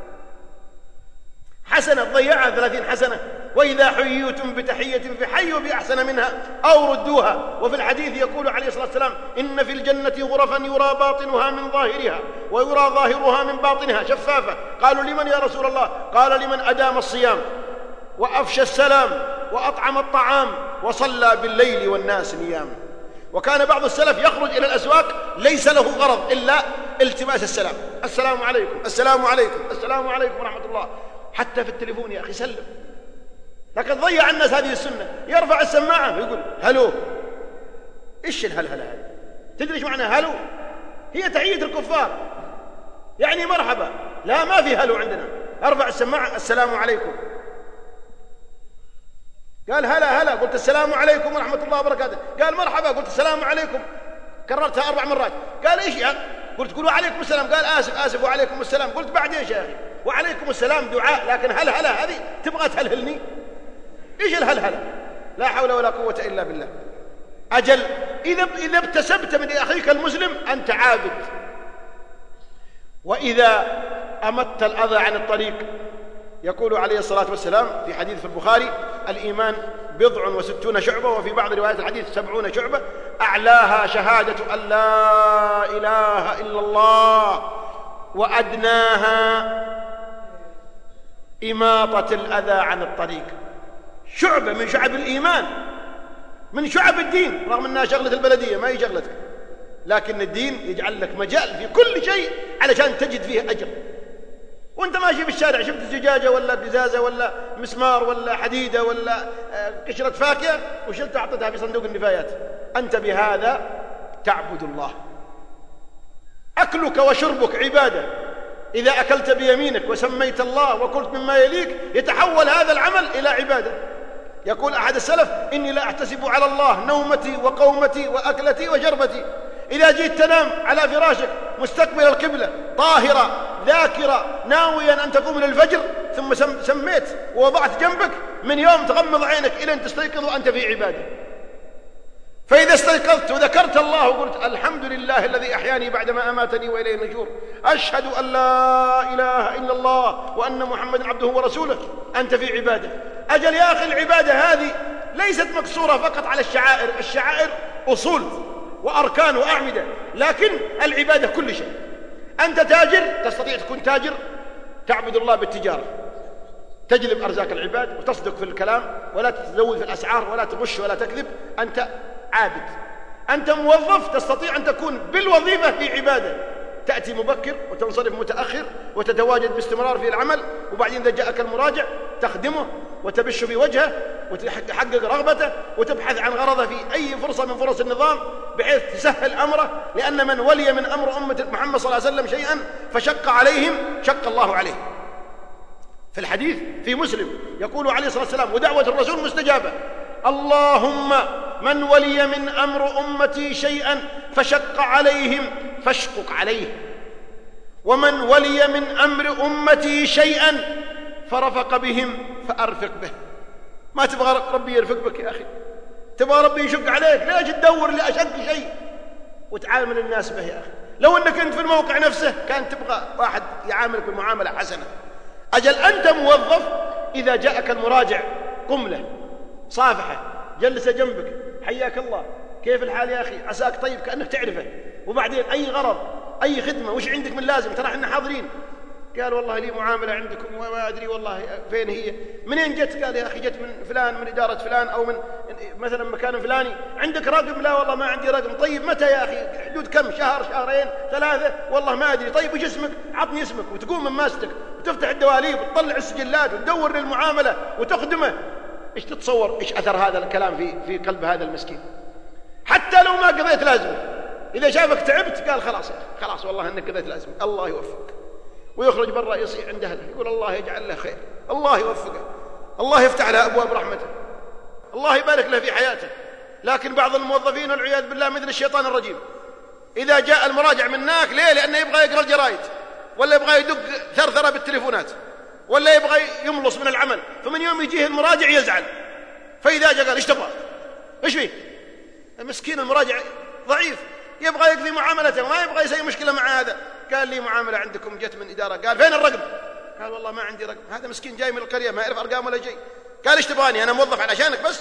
حسنة ضيعها 30 حسنة. وإذا حييتم بتحية فحيوا بأحسن منها أو ردوها. وفي الحديث يقول عليه الصلاة والسلام إن في الجنة غرفا يرى باطنها من ظاهرها ويرى ظاهرها من باطنها شفافة. قالوا لمن يا رسول الله؟ قال لمن أدام الصيام وأفشى السلام وأطعم الطعام وصلى بالليل والناس نيام. وكان بعض السلف يخرج إلى الأسواق ليس له غرض إلا التماس السلام، السلام عليكم السلام عليكم السلام عليكم ورحمة الله. حتى في التليفون يا أخي سلم. لكن ضيع الناس هذه السنة، يرفع السماعة ويقول هلو. إيش الهلهلة هذه؟ تدري إيش معنى هلو؟ هي تحية الكفار، يعني مرحبا. لا ما في هلو عندنا. أرفع السماعة السلام عليكم. قال هلا قلت السلام عليكم ورحمة الله وبركاته. قال مرحبا قلت السلام عليكم. كررتها 4 مرات. قال إيش يعني؟ قلت قولوا عليكم السلام. قال آسف وعليكم السلام. قلت بعد إيش يا أخي؟ وعليكم السلام دعاء، لكن هلا هذه تبغى تهلهلني؟ إيش الهلهلة؟ لا حول ولا قوة إلا بالله. أجل إذا ابتسمت من أخيك المسلم أنت عابد. وإذا أمت الأذى عن الطريق، يقول عليه الصلاة والسلام في حديث في البخاري الإيمان 60 شعبة، وفي بعض روايات الحديث 70 شعبة، أعلاها شهادة أن لا إله إلا الله، وأدناها إماطة الأذى عن الطريق. شعبة من شعب الإيمان، من شعب الدين، رغم أنها شغلة البلدية ما هي شغلتك، لكن الدين يجعل لك مجال في كل شيء علشان تجد فيه أجر. وانت ماشي بالشارع شفت زجاجة ولا قزازة ولا مسمار ولا حديدة ولا قشرة فاكهة وشلتها حطيتها في صندوق النفايات، أنت بهذا تعبد الله. أكلك وشربك عبادة. إذا أكلت بيمينك وسميت الله وقلت مما يليك يتحول هذا العمل إلى عبادة. يقول أحد السلف إني لا أحتسب على الله نومتي وقومتي وأكلتي وشربتي. إذا جيت تنام على فراشك مستقبل القبلة طاهرة ذاكرة ناويا أن تقوم للفجر، ثم سميت ووضعت جنبك، من يوم تغمض عينك إلى أن تستيقظ وأنت في عبادة. فإذا استيقظت وذكرت الله وقلت الحمد لله الذي أحياني بعدما أماتني وإليه النشور، أشهد أن لا إله إلا الله وأن محمدا عبده ورسوله، أنت في عبادة. أجل يا أخي العبادة هذه ليست مقصورة فقط على الشعائر. الشعائر أصول وأركان وأعمدة، لكن العبادة كل شيء. أنت تاجر، تستطيع تكون تاجر تعبد الله بالتجارة، تجلب أرزاق العباد وتصدق في الكلام ولا تتزود في الأسعار ولا تغش ولا تكذب، أنت عابد. أنت موظف، تستطيع أن تكون بالوظيفة في عبادة، تأتي مبكر وتنصرف متأخر وتتواجد باستمرار في العمل، وبعدين إذا جاءك المراجع تخدمه وتبش في وجهه وتحقق رغبته وتبحث عن غرضه في أي فرصة من فرص النظام بحيث تسهل أمره، لأن من ولي من أمر أمة محمد صلى الله عليه وسلم شيئا فشق عليهم شق الله عليه. في الحديث في مسلم يقول عليه الصلاة والسلام ودعوة الرسول مستجابة: اللهم من ولي من أمر أمتي شيئا فشق عليهم فاشقق عليه، ومن ولي من أمر أمتي شيئا فرفق بهم فأرفق به. ما تبغى ربي يرفق بك يا أخي، تبغى ربي يشق عليك، ليش تدور لأشق شيء وتعامل الناس به يا أخي؟ لو أنك أنت في الموقع نفسه كان تبغى واحد يعاملك بمعاملة حسنة. أجل أنت موظف، إذا جاءك المراجع قم له، صافحه، جلسه جنبك، حياك الله، كيف الحال يا أخي، عساك طيب، كأنك تعرفه. وبعدين أي غرض أي خدمة، وش عندك من لازم، ترى احنا حاضرين. قال والله لي معاملة عندكم وما أدري والله فين هي، منين جت؟ قال يا أخي جت من فلان، من إدارة فلان، أو من مثلا مكان فلاني. عندك رقم؟ لا والله ما عندي رقم. طيب متى يا أخي، حدود كم، شهر، شهرين، ثلاثة؟ والله ما أدري. طيب وش اسمك؟ عطني اسمك. وتقوم من ماستك وتفتح الدواليب وتطلع السجلات وتدور للمعاملة وتخدمه. إيش تتصور إيش أثر هذا الكلام في قلب هذا المسكين؟ حتى لو ما قضيت لازمه، إذا شافك تعبت قال خلاص يا أخي، خلاص والله أنك قضيت لازمه، الله يوفقك. ويخرج برا يصيح عند أهله يقول الله يجعل له خير، الله يوفقه، الله يفتح له أبواب رحمته، الله يبارك له في حياته. لكن بعض الموظفين والعياذ بالله مثل الشيطان الرجيم، إذا جاء المراجع من هناك، ليه؟ لأنه يبغى يقرأ الجرايد، ولا يبغى يدق ثرثرة بالتليفونات، ولا يبغى يملص من العمل. فمن يوم يجيه المراجع يزعل، فإذا جاء قال إيش تبغى؟ إيش فيه؟ مسكين المراجع ضعيف، يبغى يقضي معاملته وما يبغى يسوي مشكلة مع هذا. قال لي معاملة عندكم جت من إدارة، قال فين الرقم؟ قال والله ما عندي رقم. هذا مسكين جاي من القرية ما يعرف أرقام ولا شيء. قال إيش تبغاني أنا موظف علشانك بس؟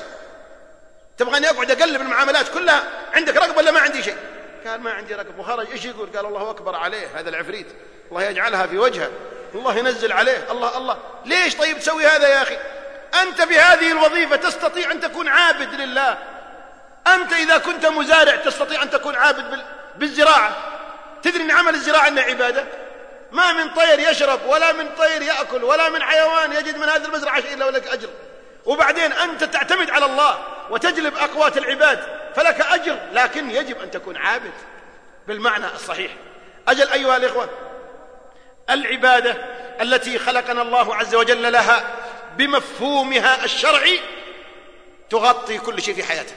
تبغاني أقعد أقلب المعاملات كلها؟ عندك رقم ولا ما عندي شيء؟ قال ما عندي رقم. وخرج إيش يقول؟ قال الله أكبر عليه هذا العفريت، الله يجعلها في وجهه، الله ينزل عليه، الله الله. ليش طيب تسوي هذا يا أخي؟ أنت في هذه الوظيفة تستطيع أن تكون عابد لله. أنت إذا كنت مزارع تستطيع أن تكون عابد بالزراعة. تدري أن عمل الزراعة أنه عبادة؟ ما من طير يشرب ولا من طير يأكل ولا من حيوان يجد من هذه المزرعة شيء إلا ولك أجر. وبعدين أنت تعتمد على الله وتجلب أقوات العباد فلك أجر، لكن يجب أن تكون عابد بالمعنى الصحيح. أجل أيها الإخوة، العبادة التي خلقنا الله عز وجل لها بمفهومها الشرعي تغطي كل شيء في حياتك،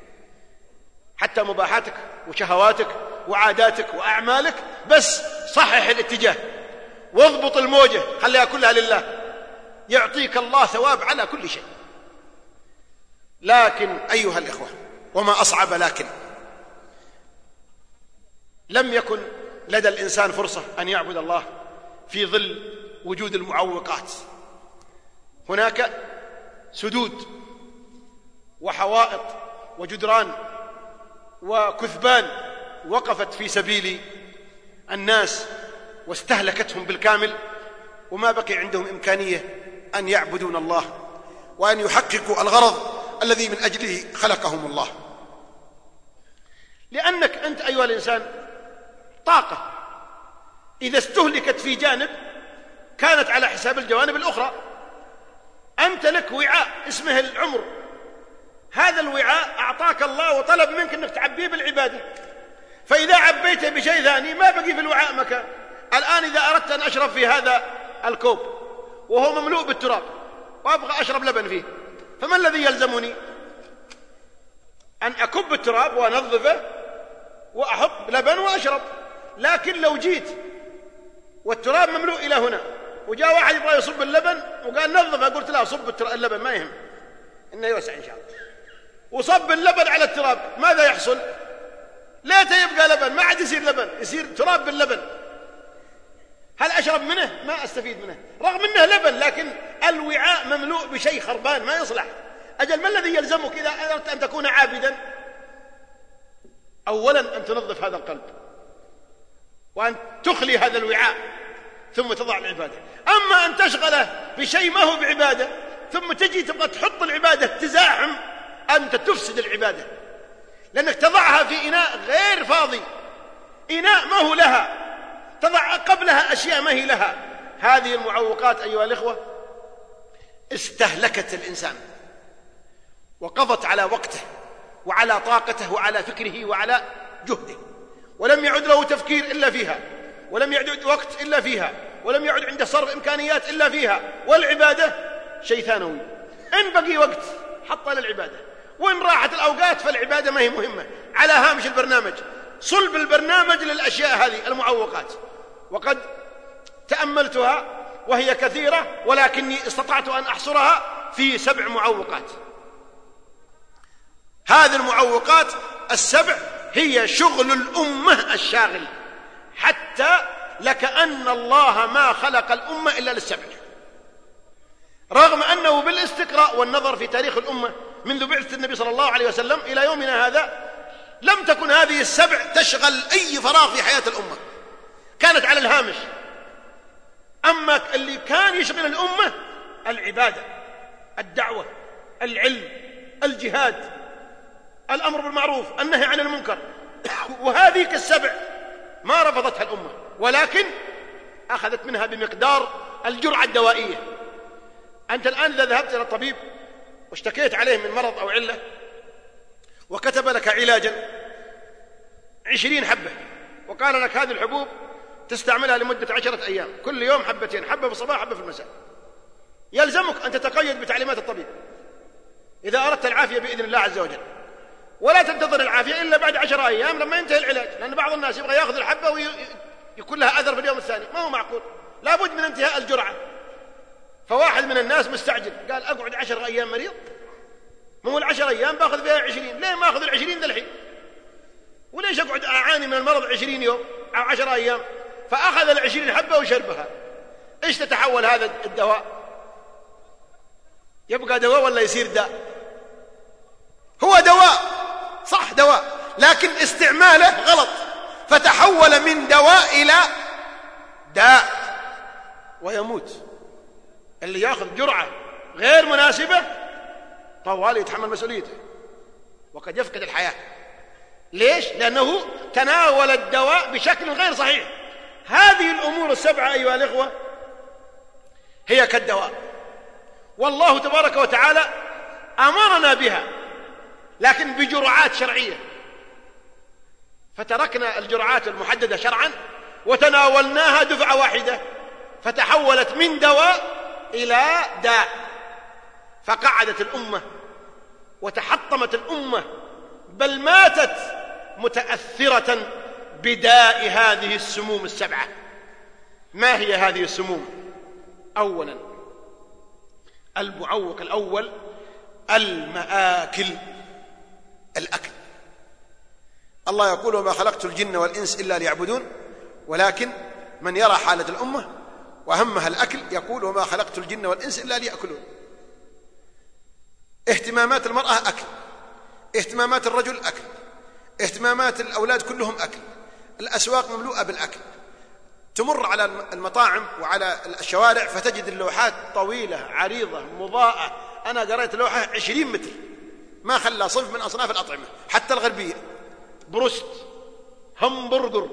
حتى مباحاتك وشهواتك وعاداتك وأعمالك. بس صحح الاتجاه واضبط الموجة، خليها كلها لله، يعطيك الله ثواب على كل شيء. لكن أيها الإخوة، وما أصعب، لكن لم يكن لدى الإنسان فرصة أن يعبد الله في ظل وجود المعوقات. هناك سدود وحوائط وجدران وكثبان وقفت في سبيل الناس واستهلكتهم بالكامل، وما بقي عندهم إمكانية أن يعبدون الله وأن يحققوا الغرض الذي من أجله خلقهم الله. لأنك أنت أيها الإنسان طاقة إذا استهلكت في جانب كانت على حساب الجوانب الأخرى. أنت لك وعاء اسمه العمر، هذا الوعاء أعطاك الله وطلب منك أنك تعبيه بالعبادة، فإذا عبيته بشيء ثاني ما بقي في الوعاء مكان. الآن إذا أردت أن أشرب في هذا الكوب وهو مملوء بالتراب وأبغى أشرب لبن فيه، فما الذي يلزمني؟ أن أكب التراب وأنظفه وأحط لبن وأشرب. لكن لو جيت والتراب مملوء إلى هنا وجاء واحد يبغى يصب اللبن وقال نظفه، قلت لا صب اللبن ما يهم إنه يوسع إن شاء الله، وصب اللبن على التراب، ماذا يحصل؟ ليته يبقى لبن، ما عاد يصير لبن، يصير تراب باللبن. هل أشرب منه؟ ما أستفيد منه، رغم أنه لبن، لكن الوعاء مملوء بشيء خربان ما يصلح. أجل ما الذي يلزمك إذا أردت أن تكون عابدا؟ أولا أن تنظف هذا القلب، وأن تخلي هذا الوعاء، ثم تضع العبادة. أما أن تشغله بشيء ما هو بعبادة ثم تجي تبغى تحط العبادة تزاحم، أنت تفسد العبادة، لأنك تضعها في إناء غير فاضي، إناء ما هو لها، تضع قبلها أشياء ما هي لها. هذه المعوقات أيها الإخوة استهلكت الإنسان وقضت على وقته وعلى طاقته وعلى فكره وعلى جهده، ولم يعد له تفكير إلا فيها، ولم يعد وقت إلا فيها، ولم يعد عنده صرف إمكانيات إلا فيها. والعبادة شيء ثانوي، إن بقي وقت حطها للعبادة، وإن راحت الأوقات فالعبادة ما هي مهمة، على هامش البرنامج، صلب البرنامج للأشياء هذه المعوقات. وقد تأملتها وهي كثيرة، ولكني استطعت أن أحصرها في 7 معوقات. هذه المعوقات ال7 هي شغل الأمة الشاغل، حتى لكأن الله ما خلق الأمة إلا لل7، رغم أنه بالاستقراء والنظر في تاريخ الأمة منذ بعثة النبي صلى الله عليه وسلم إلى يومنا هذا لم تكن هذه ال7 تشغل أي فراغ في حياة الأمة، كانت على الهامش. أما اللي كان يشغل الأمة العبادة، الدعوة، العلم، الجهاد، الأمر بالمعروف، النهي عن المنكر. وهذه ال7 ما رفضتها الأمة، ولكن أخذت منها بمقدار الجرعة الدوائية. أنت الآن إذا ذهبت إلى الطبيب واشتكيت عليه من مرض أو علة وكتب لك علاجا 20 حبة، وقال لك هذه الحبوب تستعملها لمدة 10 أيام، كل يوم حبتين، حبة في الصباح حبة في المساء، يلزمك أن تتقيد بتعليمات الطبيب إذا أردت العافية بإذن الله عز وجل، ولا تنتظر العافية إلا بعد 10 أيام لما ينتهي العلاج، لأن بعض الناس يبغى يأخذ الحبة ويكون لها أثر في اليوم الثاني، ما هو معقول، لابد من انتهاء الجرعة. فواحد من الناس مستعجل قال أقعد 10 أيام مريض، مو 10 أيام باخذ فيها 20، ليه ما أخذ 20 ذا الحين؟ وليش أقعد أعاني من المرض 20 يوم أو 10 أيام؟ فأخذ 20 حبة وشربها. إيش تتحول هذا الدواء؟ يبقى دواء ولا يصير داء؟ هو دواء، صح دواء، لكن استعماله غلط، فتحول من دواء إلى داء ويموت. اللي يأخذ جرعة غير مناسبة طوال يتحمل مسؤوليته وقد يفقد الحياة. ليش؟ لأنه تناول الدواء بشكل غير صحيح. هذه الأمور ال7 أيها الإخوة هي كالدواء، والله تبارك وتعالى أمرنا بها لكن بجرعات شرعية، فتركنا الجرعات المحددة شرعا وتناولناها دفعة واحدة، فتحولت من دواء إلى داء، فقعدت الأمة وتحطمت الأمة، بل ماتت متأثرة بداء هذه السموم ال7. ما هي هذه السموم؟ أولا المعوق الأول المآكل، الأكل. الله يقول وما خلقت الجن والإنس إلا ليعبدون، ولكن من يرى حالة الأمة وهمها الأكل يقول وما خلقت الجن والإنس إلا ليأكلون. اهتمامات المرأة أكل، اهتمامات الرجل أكل، اهتمامات الأولاد كلهم أكل، الأسواق مملوءة بالأكل. تمر على المطاعم وعلى الشوارع فتجد اللوحات طويلة عريضة مضاءة. أنا قرأت لوحة 20 متر ما خلى صنف من أصناف الأطعمة حتى الغربية، بروست، همبرجر،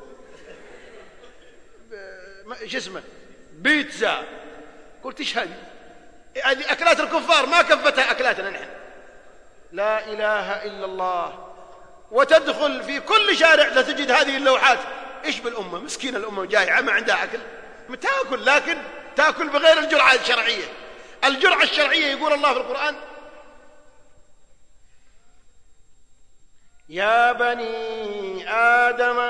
ايش اسمه، بيتزا. قلت ايش هذه أكلات الكفار، ما كفتها أكلاتنا نحن. لا إله إلا الله. وتدخل في كل شارع لتجد هذه اللوحات. ايش بالأمة؟ مسكينة الأمة جائعة ما عندها أكل، تأكل لكن تأكل بغير الجرعة الشرعية. الجرعة الشرعية يقول الله في القرآن يا بني آدم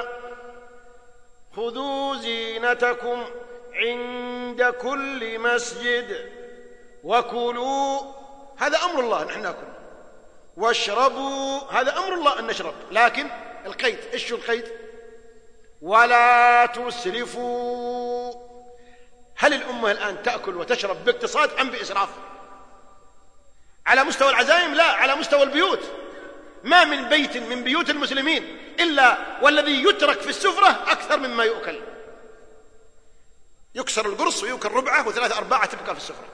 خذوا زينتكم عند كل مسجد وكلوا، هذا أمر الله نحن نأكل، واشربوا، هذا أمر الله أن نشرب، لكن القيد، إيش القيد؟ ولا تسرفوا، هل الأمة الآن تأكل وتشرب باقتصاد أم بإسراف؟ على مستوى العزائم؟ لا، على مستوى البيوت. ما من بيت من بيوت المسلمين إلا والذي يترك في السفرة أكثر مما يؤكل. يكسر القرص ويؤكل ربعه وثلاثة أرباعه تبقى في السفرة.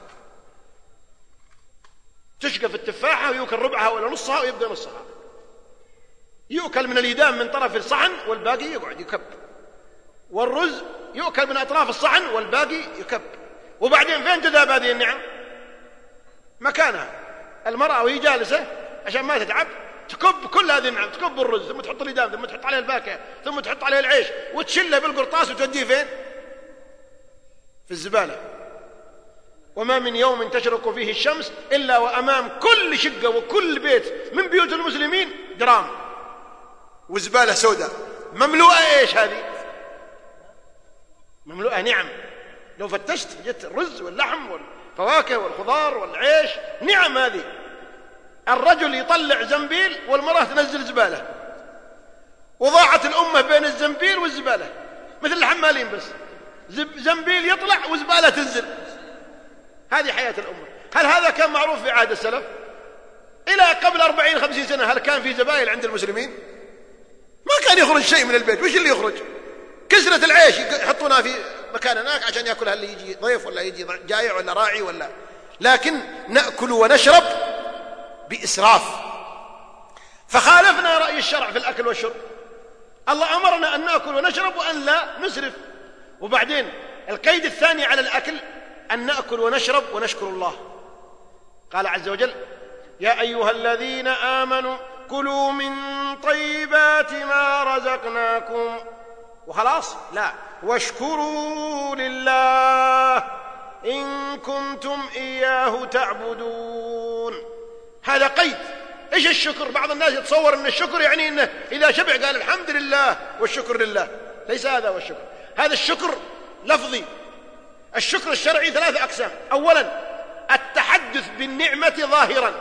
تشقف التفاحة ويؤكل ربعها ولا نصها ويبقى نصها. يؤكل من اليدام من طرف الصحن والباقي يقعد يكب. والرز يؤكل من أطراف الصحن والباقي يكب. وبعدين فين تذهب هذه النعم؟ مكانها. المرأة وهي جالسة عشان ما تتعب تكب كل هذه النعم، تكب الرز ثم تحط اليدام ثم تحط عليه الفاكهة ثم تحط عليه العيش وتشله بالقرطاس وتوديه فين؟ في الزبالة. وما من يوم تشرق فيه الشمس إلا وأمام كل شقة وكل بيت من بيوت المسلمين جرام وزبالة سوداء مملوءة. إيش هذه؟ مملوءة نعم. لو فتشت جت الرز واللحم والفواكه والخضار والعيش، نعم هذه. الرجل يطلع زنبيل والمرأة تنزل زبالة، وضاعت الأمة بين الزنبيل والزبالة مثل الحمالين، بس زنبيل يطلع وزبالة تنزل. هذه حياة الأمة. هل هذا كان معروف في عهد السلف؟ إلى قبل 40-50 سنة هل كان في زبائل عند المسلمين؟ ما كان يخرج شيء من البيت. وش اللي يخرج؟ كسرة العيش يحطونها في مكان هناك عشان يأكلها اللي يجي ضيف ولا يجي جائع ولا راعي ولا. لكن نأكل ونشرب بإسراف. فخالفنا رأي الشرع في الأكل والشرب. الله أمرنا أن نأكل ونشرب وأن لا نسرف. وبعدين القيد الثاني على الأكل أن نأكل ونشرب ونشكر الله. قال عز وجل: يا أيها الذين آمنوا كلوا من طيبات ما رزقناكم. وخلاص؟ لا، واشكروا لله إن كنتم إياه تعبدون. هذا قيد. إيش الشكر؟ بعض الناس يتصور أن الشكر يعني أنه إذا شبع قال الحمد لله والشكر لله. ليس هذا هو الشكر. هذا الشكر لفظي. الشكر الشرعي 3 أقسام. أولا التحدث بالنعمة ظاهرا،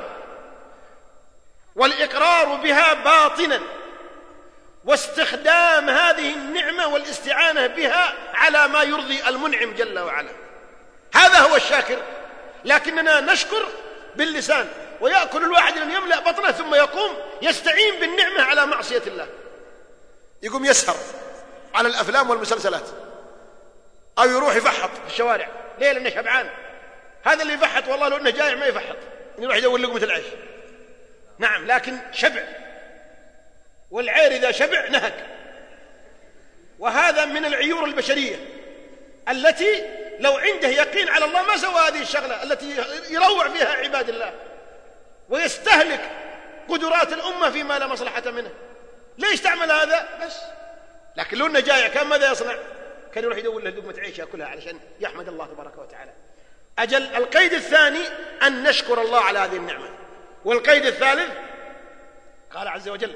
والإقرار بها باطنا، واستخدام هذه النعمة والاستعانة بها على ما يرضي المنعم جل وعلا. هذا هو الشاكر. لكننا نشكر باللسان، ويأكل الواحد لن يملأ بطنه ثم يقوم يستعين بالنعمة على معصية الله. يقوم يسهر على الأفلام والمسلسلات، أو يروح يفحط في الشوارع. ليه؟ لأنه شبعان. هذا اللي يفحط والله لو أنه جائع ما يفحط، يروح يدور لقمة العيش. نعم، لكن شبع. والعير إذا شبع نهك. وهذا من العيور البشرية التي لو عنده يقين على الله ما سوى هذه الشغلة التي يروع فيها عباد الله ويستهلك قدرات الأمة فيما لا مصلحة منه. ليش تعمل هذا؟ بس. لكن لو أنه جائع كان ماذا يصنع؟ كان يروح يدور له لقمة عيش يأكلها علشان يحمد الله تبارك وتعالى. أجل القيد الثاني أن نشكر الله على هذه النعمة. والقيد الثالث قال عز وجل: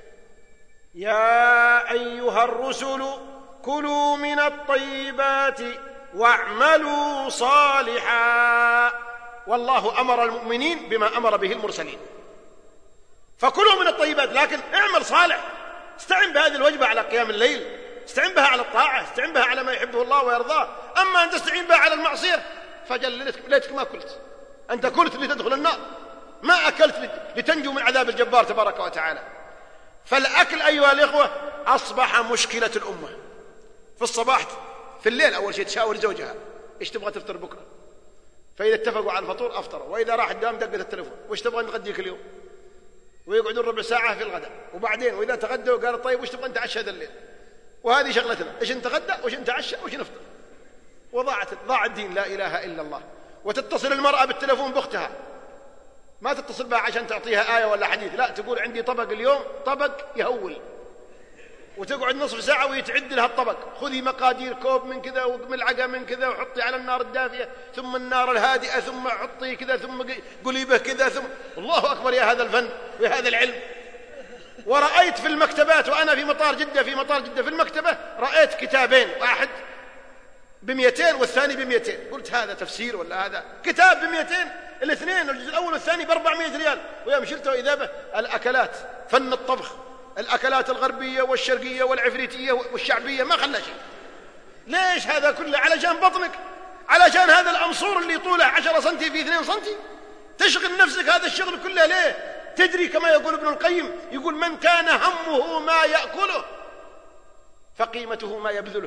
يا أيها الرسل كلوا من الطيبات واعملوا صالحا. والله أمر المؤمنين بما أمر به المرسلين. فكلوا من الطيبات، لكن اعمل صالح. استعن بهذه الوجبة على قيام الليل، استعن بها على الطاعة، استعن بها على ما يحبه الله ويرضاه. أما أن تستعين بها على المعصية فجل ليتك ما كلت. أنت كلت لتدخل النار، ما أكلت لتنجو من عذاب الجبار تبارك وتعالى. فالأكل أيها الإخوة أصبح مشكلة الأمة. في الصباح في الليل أول شيء تشاور زوجها إيش تبغى تفطر بكرة، فإذا اتفقوا على الفطور أفطروا، وإذا راح الدوام دقت التليفون وإيش تبغى نغديك اليوم، ويقعدون ربع ساعة في الغداء. وبعدين وإذا تغدوا قال طيب وإيش تبغى نتعشى هذا الليل. وهذه شغلتنا، إيش نتغدى وإيش نتعشى وإيش نفطر. ضاع الدين. لا إله إلا الله. وتتصل المرأة بالتليفون بأختها، ما تتصل بها عشان تعطيها آية ولا حديث، لا، تقول عندي طبق اليوم، طبق يهول، وتقعد نصف ساعة ويتعد لها الطبق. خذي مقادير كوب من كذا وملعقة من كذا وحطي على النار الدافية ثم النار الهادئة ثم حطي كذا ثم قليبه كذا ثم. الله أكبر يا هذا الفن وهذا العلم. ورأيت في المكتبات وأنا في مطار جدة في المكتبة رأيت كتابين، واحد ب200 والثاني ب200. قلت هذا تفسير ولا هذا كتاب ب200؟ الاثنين الجزء الأول والثاني ب400 ريال. ويوم شلته إذا به الأكلات، فن الطبخ، الأكلات الغربية والشرقية والعفريتية والشعبية، ما خلى شيء. ليش هذا كله؟ علشان بطنك. علشان هذا الأمصور اللي طوله 10 سنتي في 2 سنتي تشغل نفسك هذا الشغل كله ليه؟ تدري كما يقول ابن القيم، يقول من كان همه ما يأكله فقيمته ما يبذله.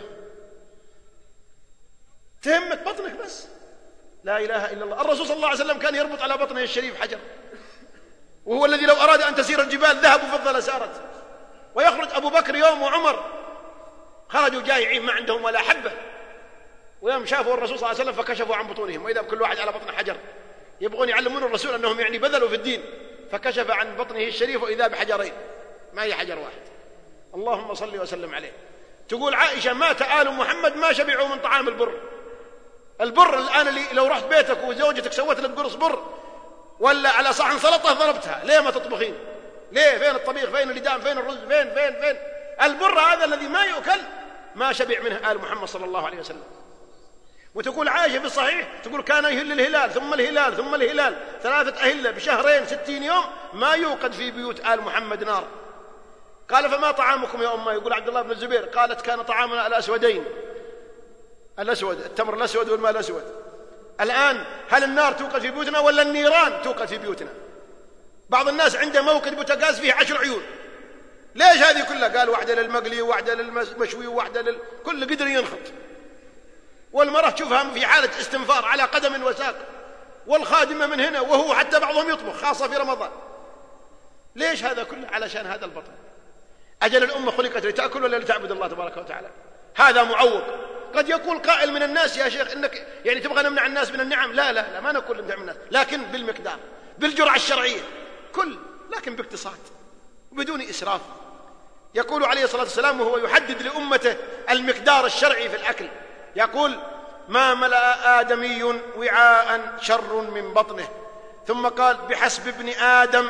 تهمك بطنك بس، لا إله إلا الله. الرسول صلى الله عليه وسلم كان يربط على بطنه الشريف حجر، وهو الذي لو أراد أن تسير الجبال ذهب وفضة لسارت. ويخرج أبو بكر يوم وعمر خرجوا جائعين ما عندهم ولا حبة، ويوم شافوا الرسول صلى الله عليه وسلم فكشفوا عن بطونهم، وإذا كل واحد على بطن حجر، يبغون يعلمون الرسول أنهم يعني بذلوا في الدين، فكشف عن بطنه الشريف وإذا بحجرين، ما هي حجر واحد. اللهم صل وسلم عليه. تقول عائشة مات آل محمد ما شبعوا من طعام البر. البر الآن اللي لو رحت بيتك وزوجتك سوت لك قرص بر ولا على صحن سلطة ضربتها، ليه ما تطبخين؟ ليه؟ فين الطبيخ؟ فين اللدام؟ فين الرز؟ فين البر هذا الذي ما يؤكل ما شبع منه آل محمد صلى الله عليه وسلم. وتقول عائشة في الصحيح، تقول كان يهل الهلال ثم الهلال ثم الهلال 3 أهلة بشهرين 60 يوم ما يوقد في بيوت آل محمد نار. قال فما طعامكم يا أمه؟ يقول عبد الله بن الزبير قالت كان طعامنا الأسودين، الأسود التمر الأسود والماء الأسود. الآن هل النار توقد في بيوتنا ولا النيران توقد في بيوتنا؟ بعض الناس عنده موقد بوتاغاز فيه 10 عيون. ليش هذه كلها؟ قال واحدة للمقلي وواحدة للمشوي وواحدة كل قدر ينخط. والمرأة تشوفها في حالة استنفار على قدم وساق، والخادمة من هنا، وهو حتى بعضهم يطبخ خاصة في رمضان. ليش هذا كله؟ علشان هذا البطن. أجل الأمة خلقت لتأكل ولا لتعبد الله تبارك وتعالى؟ هذا معوق. قد يقول قائل من الناس يا شيخ إنك يعني تبغى نمنع الناس من النعم. لا ما نقول نمنع الناس، لكن بالمقدار، بالجرعة الشرعية، لكن باقتصاد وبدون إسراف. يقول عليه الصلاة والسلام وهو يحدد لأمته المقدار الشرعي في الأكل، يقول ما ملأ آدمي وعاء شر من بطنه. ثم قال بحسب ابن آدم،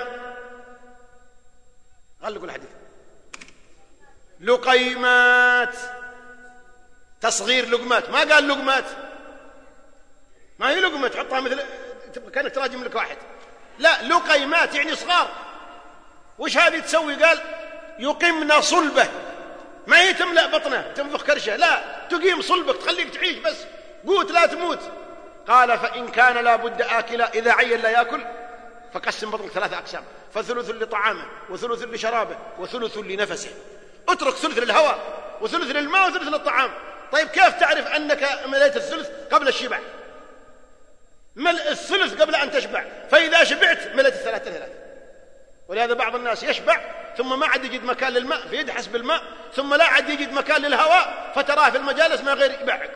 غلقوا الحديث، لقيمات، تصغير لقمات، ما قال لقمات، ما هي لقمة تحطها مثل كأنك تراجم لك واحد، لا لقيمات يعني صغار. وش هذه تسوي؟ قال يقيمنا صلبه، ما هي تملأ بطنه تنفخ كرشه، لا تقيم صلبك تخليك تعيش بس قوت لا تموت. قال فإن كان لا بد آكلا، إذا عين لا يأكل فقسم بطنك 3 أقسام، فثلث لطعامه وثلث لشرابه وثلث لنفسه. اترك ثلث للهواء وثلث للماء وثلث للطعام. طيب كيف تعرف أنك مليت الثلث قبل الشبع؟ ملء الثلث قبل أن تشبع، فإذا شبعت مليت الثلاث. ولهذا بعض الناس يشبع ثم ما عاد يجد مكان للماء فيدحس بالماء، ثم لا عاد يجد مكان للهواء فتراه في المجالس ما غير يبعك.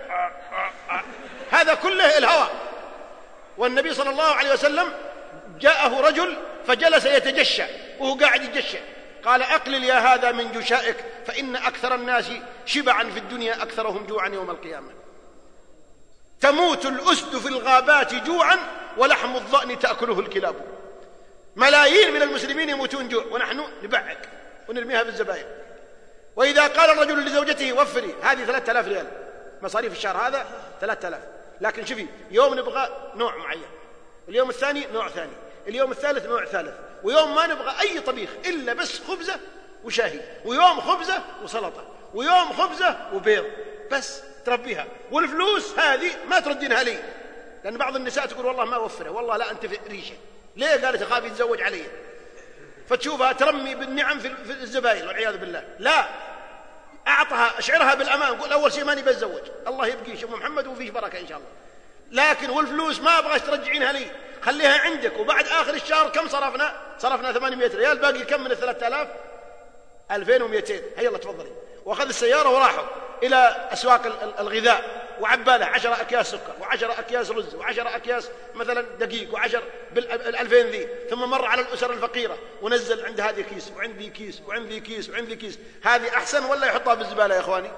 هذا كله الهواء. والنبي صلى الله عليه وسلم جاءه رجل فجلس يتجشى وهو قاعد يتجشى، قال أقلل يا هذا من جشائك فإن أكثر الناس شبعا في الدنيا أكثرهم جوعا يوم القيامة. تموت الأسد في الغابات جوعا ولحم الضأن تأكله الكلاب. ملايين من المسلمين يموتون جوع ونحن نبعك ونرميها بالزبائن. وإذا قال الرجل لزوجته وفري، هذه 3000 ريال مصاريف الشهر، هذا 3000، لكن شوفي يوم نبغى نوع معين، اليوم الثاني نوع ثاني، اليوم الثالث نوع ثالث، ويوم ما نبغى أي طبيخ إلا بس خبزة وشاهي، ويوم خبزة وسلطة، ويوم خبزة وبيض، بس تربيها. والفلوس هذه ما تردينها لي، لأن بعض النساء تقول والله ما أوفره، والله لا أنت في ريشة. ليه؟ قالت أخاف يتزوج علي، فتشوفها ترمي بالنعم في الزباين والعياذ بالله. لا، أعطها أشعرها بالأمان، قول أول شيء ماني بتزوج، الله يبقيش أم محمد وفيش بركة إن شاء الله، لكن والفلوس ما أبغاش ترجعينها لي، خليها عندك. وبعد آخر الشهر كم صرفنا 800 ريال، باقي كم من 3000؟ 2200. هيا الله تفضلي. وأخذ السيارة وراحوا إلى أسواق الغذاء وعباله 10 أكياس سكر و10 أكياس رز و10 أكياس مثلا دقيق و10 بال2000 ذي، ثم مر على الأسر الفقيرة ونزل عند هذه كيس وعندي كيس وعندي كيس وعندي كيس. هذه أحسن ولا يحطها في الزبالة يا إخواني؟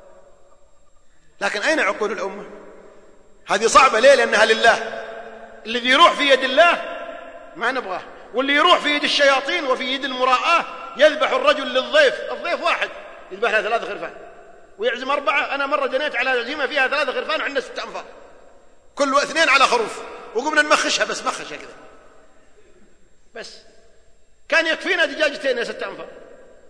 لكن أين عقول الأمة؟ هذه صعبة. ليه؟ لأنها لله. الذي يروح في يد الله ما نبغاه، واللي يروح في يد الشياطين وفي يد المراءة. يذبح الرجل للضيف، الضيف واحد يذبح له 3 خرفان ويعزم 4. أنا مرة جنيت على عزيمة فيها 3 خرفان وعندنا 6 أنفار، كل 2 على خروف، وقمنا نمخشها بس مخشة كذا بس، كان يكفينا دجاجتين يا 6 أنفار.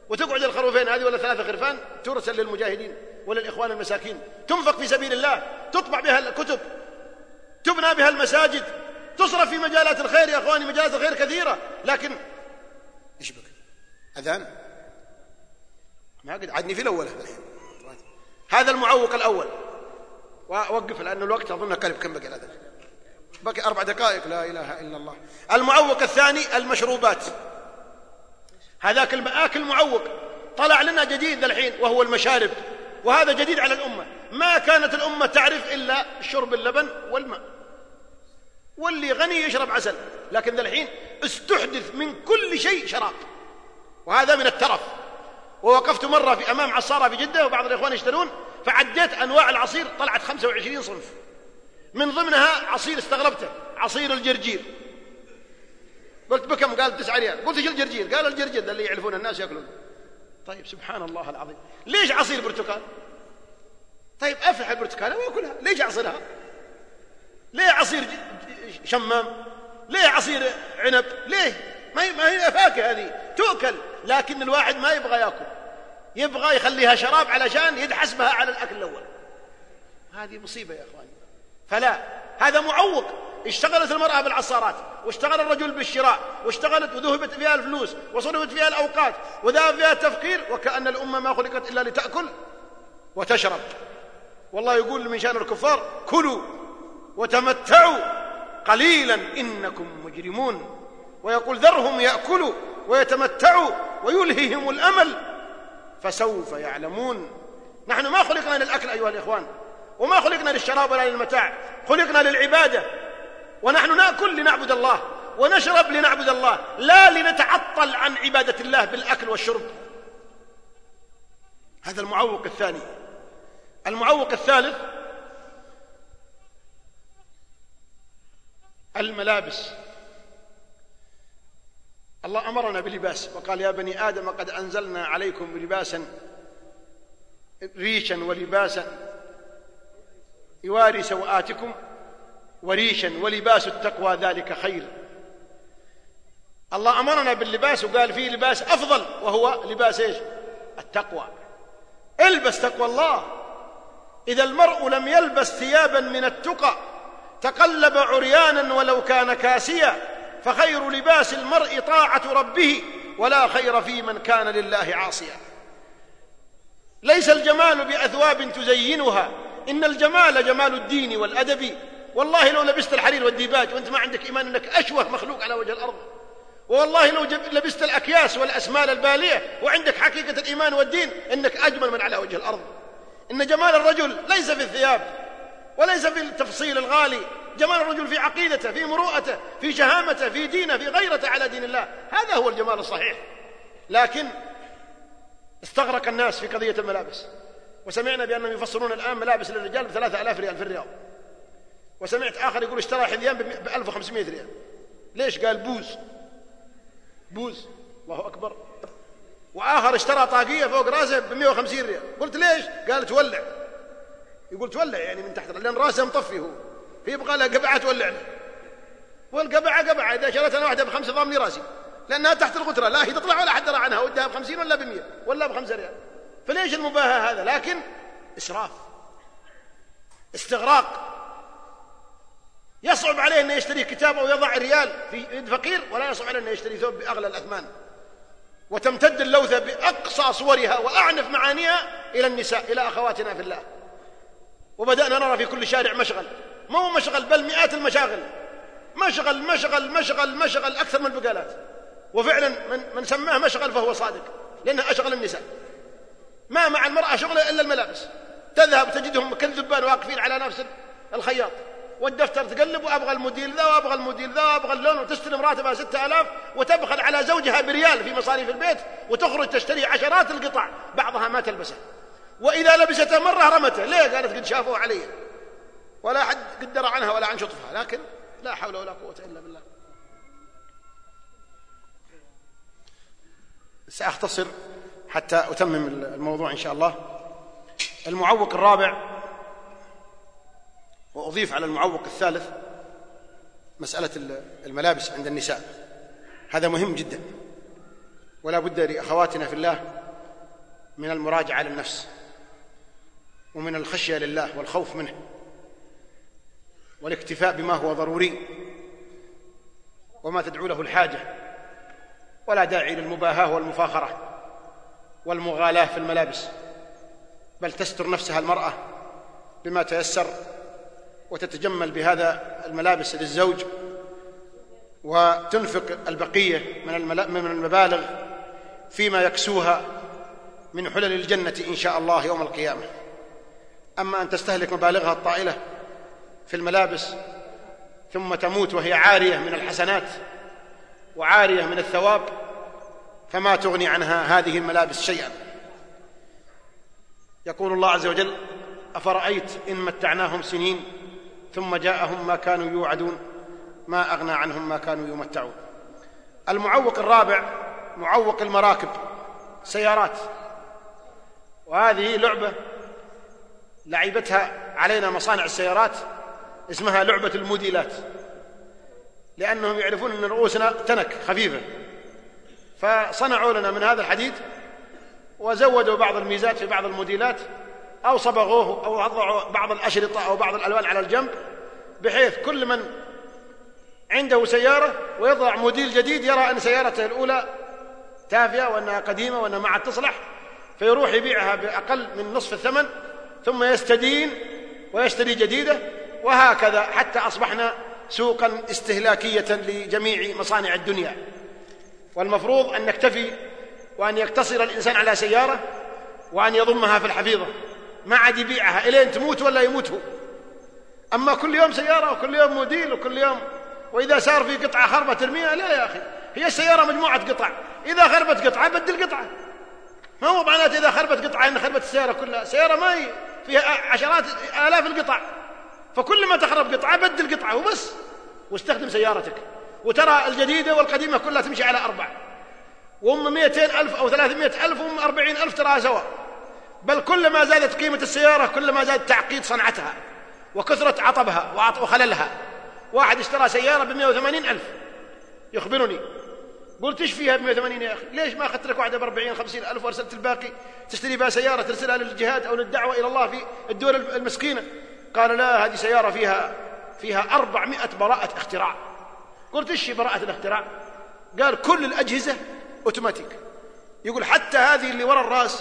وتقعد الخروفين هذه ولا 3 خرفان ترسل للمجاهدين وللإخوان المساكين، تنفق في سبيل الله، تطبع بها الكتب، تبنى بها المساجد، تصرف في مجالات الخير يا أخواني، مجالات الخير كثيرة. لكن إيش بك أذان ما قد عدني في الأول هذا المعوق الأول. ووقف لأن الوقت أظنه قريب. كم بقي الأذان؟ بقي 4 دقائق. لا إله إلا الله. المعوق الثاني المشروبات. هذاك المآكل معوق طلع لنا جديد الحين وهو المشارب، وهذا جديد على الأمة. ما كانت الأمة تعرف إلا شرب اللبن والماء، واللي غني يشرب عسل، لكن ذا الحين استحدث من كل شيء شراب، وهذا من الترف. ووقفت مرة في أمام عصارة في جدة وبعض الإخوان يشترون، فعديت أنواع العصير طلعت 25 صنف، من ضمنها عصير استغربته، عصير الجرجير. قلت بكم؟ قال 9 ريال. قلت ايش الجرجير؟ قال الجرجير اللي يعرفون الناس يأكلون. طيب سبحان الله العظيم، ليش عصير برتقال؟ طيب أفلح البرتقال وأكلها، ليش أعصرها؟ ليه عصير شمام؟ ليه عصير عنب؟ ليه؟ ما هي فاكهة هذه تؤكل، لكن الواحد ما يبغى يأكل، يبغى يخليها شراب علشان يدحس بها على الأكل الأول. هذه مصيبة يا أخواني. فلا، هذا معوق. اشتغلت المرأة بالعصارات، واشتغل الرجل بالشراء، واشتغلت وذهبت فيها الفلوس، وصرفت فيها الأوقات، وذهب فيها التفكير، وكأن الأمة ما خلقت إلا لتأكل وتشرب. والله يقول من شأن الكفار: كلوا وتمتعوا قليلا إنكم مجرمون. ويقول: ذرهم يأكلوا ويتمتعوا ويلههم الأمل فسوف يعلمون. نحن ما خلقنا للأكل أيها الإخوان، وما خلقنا للشراب ولا للمتاع، خلقنا للعبادة. ونحن نأكل لنعبد الله، ونشرب لنعبد الله، لا لنتعطل عن عبادة الله بالأكل والشرب. هذا المعوق الثاني. المعوق الثالث الملابس. الله أمرنا بلباس وقال: يا بني آدم قد أنزلنا عليكم لباسا ريشا ولباسا يواري سوآتكم وريشا ولباس التقوى ذلك خير. الله أمرنا باللباس وقال فيه لباس أفضل، وهو لباس إيش؟ التقوى. البس تقوى الله. إذا المرء لم يلبس ثيابا من التقى تقلب عريانا ولو كان كاسيا، فخير لباس المرء طاعة ربه، ولا خير في من كان لله عاصيا. ليس الجمال بأثواب تزينها، إن الجمال جمال الدين والأدب. والله لو لبست الحرير والديباج وأنت ما عندك إيمان أنك أشوه مخلوق على وجه الأرض، والله لو لبست الأكياس والأسمال البالية وعندك حقيقة الإيمان والدين أنك أجمل من على وجه الأرض. إن جمال الرجل ليس في الثياب وليس في التفصيل الغالي، جمال الرجل في عقيدته، في مروءته، في شهامته، في دينه، في غيرته على دين الله. هذا هو الجمال الصحيح. لكن استغرق الناس في قضية الملابس، وسمعنا بأنهم يفصلون الآن ملابس للرجال ب3000 ريال في الرياض، وسمعت آخر يقول اشترى حذيان ب1500 ريال. ليش؟ قال بوز. الله أكبر. وآخر اشترى طاقية فوق راسه ب150 ريال. قلت ليش؟ قال تولع. يقول تولع يعني من تحت، لأن راسه مطفي، هو فيبغى له قبعة تولع له. والقبعة قبعة، إذا شريت أنا واحدة ب5 ضامني راسي، لأنها تحت الغترة، لا هي تطلع ولا حد درى عنها، ودها ب50 ولا ب100 ولا ب5 ريال. فليش المباهاة هذا؟ لكن إسراف، استغراق. يصعب عليه أن يشتري كتاب أو يضع ريال في يد فقير، ولا يصعب عليه أن يشتري ثوب بأغلى الأثمان. وتمتد اللوثة بأقصى صورها وأعنف معانيها إلى النساء، إلى أخواتنا في الله. وبدأنا نرى في كل شارع مشغل، ما هو مشغل بل مئات المشاغل، مشغل مشغل مشغل مشغل أكثر من البقالات. وفعلا من سماه مشغل فهو صادق، لأنها أشغل النساء. ما مع المرأة شغلة إلا الملابس. تذهب تجدهم كالذبان واقفين على نفس الخياط، والدفتر تقلب، وأبغى الموديل ذا وأبغى الموديل ذا وأبغى اللون، وتستلم راتبها 6000 وتبخل على زوجها بريال في مصاريف البيت، وتخرج تشتري عشرات القطع بعضها ما تلبسه، وإذا لبسته مرة رمته. ليه؟ قالت قد شافوه علي، ولا حد قدر عنها ولا عن شطفها. لكن لا حول ولا قوة إلا بالله. سأختصر حتى أتمم الموضوع إن شاء الله. المعوق الرابع، وأضيف على المعوق الثالث مسألة الملابس عند النساء. هذا مهم جدا، ولا بد لأخواتنا في الله من المراجعة للنفس ومن الخشية لله والخوف منه والاكتفاء بما هو ضروري وما تدعو له الحاجة، ولا داعي للمباهاة والمفاخرة والمغالاة في الملابس، بل تستر نفسها المرأة بما تيسر وتتجمل بهذا الملابس للزوج، وتنفق البقية من المبالغ فيما يكسوها من حلل الجنة إن شاء الله يوم القيامة. أما أن تستهلك مبالغها الطائلة في الملابس ثم تموت وهي عارية من الحسنات وعارية من الثواب فما تغني عنها هذه الملابس شيئا. يقول الله عز وجل: أفرأيت إن متعناهم سنين ثم جاءهم ما كانوا يوعدون ما أغنى عنهم ما كانوا يمتعون. المعوق الرابع معوق المراكب، سيارات، وهذه لعبة لعبتها علينا مصانع السيارات اسمها لعبة الموديلات، لأنهم يعرفون أن رؤوسنا تنك خفيفة، فصنعوا لنا من هذا الحديد وزودوا بعض الميزات في بعض الموديلات أو صبغوه أو وضعوا بعض الأشرطة أو بعض الألوان على الجنب، بحيث كل من عنده سيارة ويضع موديل جديد يرى أن سيارته الأولى تافهة وأنها قديمة وأنها ما عاد تصلح، فيروح يبيعها بأقل من نصف الثمن ثم يستدين ويشتري جديدة، وهكذا حتى أصبحنا سوقا استهلاكية لجميع مصانع الدنيا. والمفروض أن نكتفي وأن يقتصر الإنسان على سيارة وأن يضمها في الحفيظة، ما عاد يبيعها إلين تموت ولا يموت هو. أما كل يوم سيارة وكل يوم موديل وكل يوم، وإذا صار في قطعة خربة ترميها، لا يا أخي، هي السيارة مجموعة قطع، إذا خربت قطعة بدل قطعة. ما هو معناته إذا خربت قطعة إن خربت السيارة كلها، سيارة ما هي فيها عشرات آلاف القطع، فكل ما تخرب قطعة بدل قطعة وبس واستخدم سيارتك. وترى الجديدة والقديمة كلها تمشي على 4، وهم 200,000 أو 300,000 وهم 40,000 تراها سواء. بل كلما زادت قيمة السيارة كلما زاد تعقيد صنعتها وكثرة عطبها وخللها. واحد اشترى سيارة ب180,000 يخبرني، قلت ايش فيها ب180 يا أخي؟ ليش ما أخذت لك واحدة ب40-50,000 وارسلت الباقي تشتري بها سيارة ترسلها للجهاد أو للدعوة إلى الله في الدول المسكينة؟ قال لا، هذه سيارة فيها 400 براءة اختراع. قلت ايش براءة الاختراع؟ قال كل الأجهزة أوتوماتيك، يقول حتى هذه اللي وراء الرأس،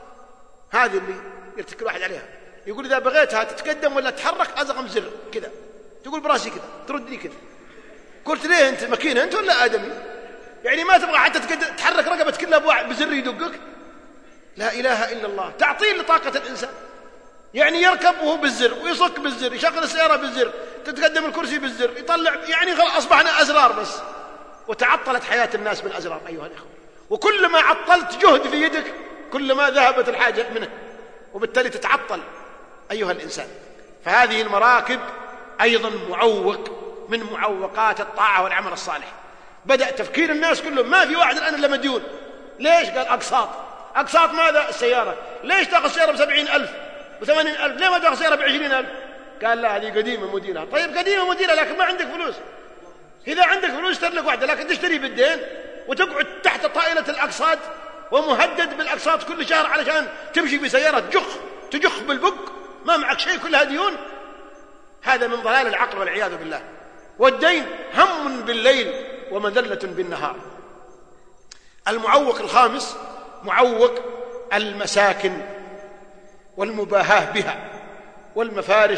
هذه اللي يرتكب الواحد عليها، يقول إذا بغيتها تتقدم ولا تتحرك أزغم زر كذا، تقول براسي كذا ترد لي كذا. قلت ليه أنت ماكينة أنت ولا آدمي؟ يعني ما تبغى حتى تحرك رقبة كلها بزر يدقك؟ لا إله إلا الله، تعطيل لطاقة الإنسان. يعني يركب وهو بالزر ويصك بالزر، يشغل السيارة بالزر، تتقدم الكرسي بالزر، يطلع، يعني أصبحنا أزرار بس. وتعطلت حياة الناس بالأزرار أيها الإخوة. وكل ما عطلت جهد في يدك كل ما ذهبت الحاجة منه، وبالتالي تتعطل أيها الإنسان. فهذه المراكب أيضا معوق من معوقات الطاعة والعمل الصالح. بدأ تفكير الناس كلهم، ما في واحد الآن إلا مديون. ليش؟ قال أقساط. أقساط ماذا؟ السيارة. ليش تأخذ سيارة ب70,000 ب80,000؟ ليه ما تأخذ سيارة ب20,000؟ قال لا، هذه قديمة مدينة. طيب قديمة مدينة لكن ما عندك فلوس. إذا عندك فلوس اشتري لك واحدة، لكن تشتري بالدين وتقعد تحت طائلة الأقساط ومهدد بالأقساط كل شهر علشان تمشي بسيارة تجخ بالبق، ما معك شيء كلها ديون. هذا من ضلال العقل والعياذ بالله. والدين هم بالليل ومذلة بالنهار. المعوق الخامس معوق المساكن والمباهاة بها والمفارش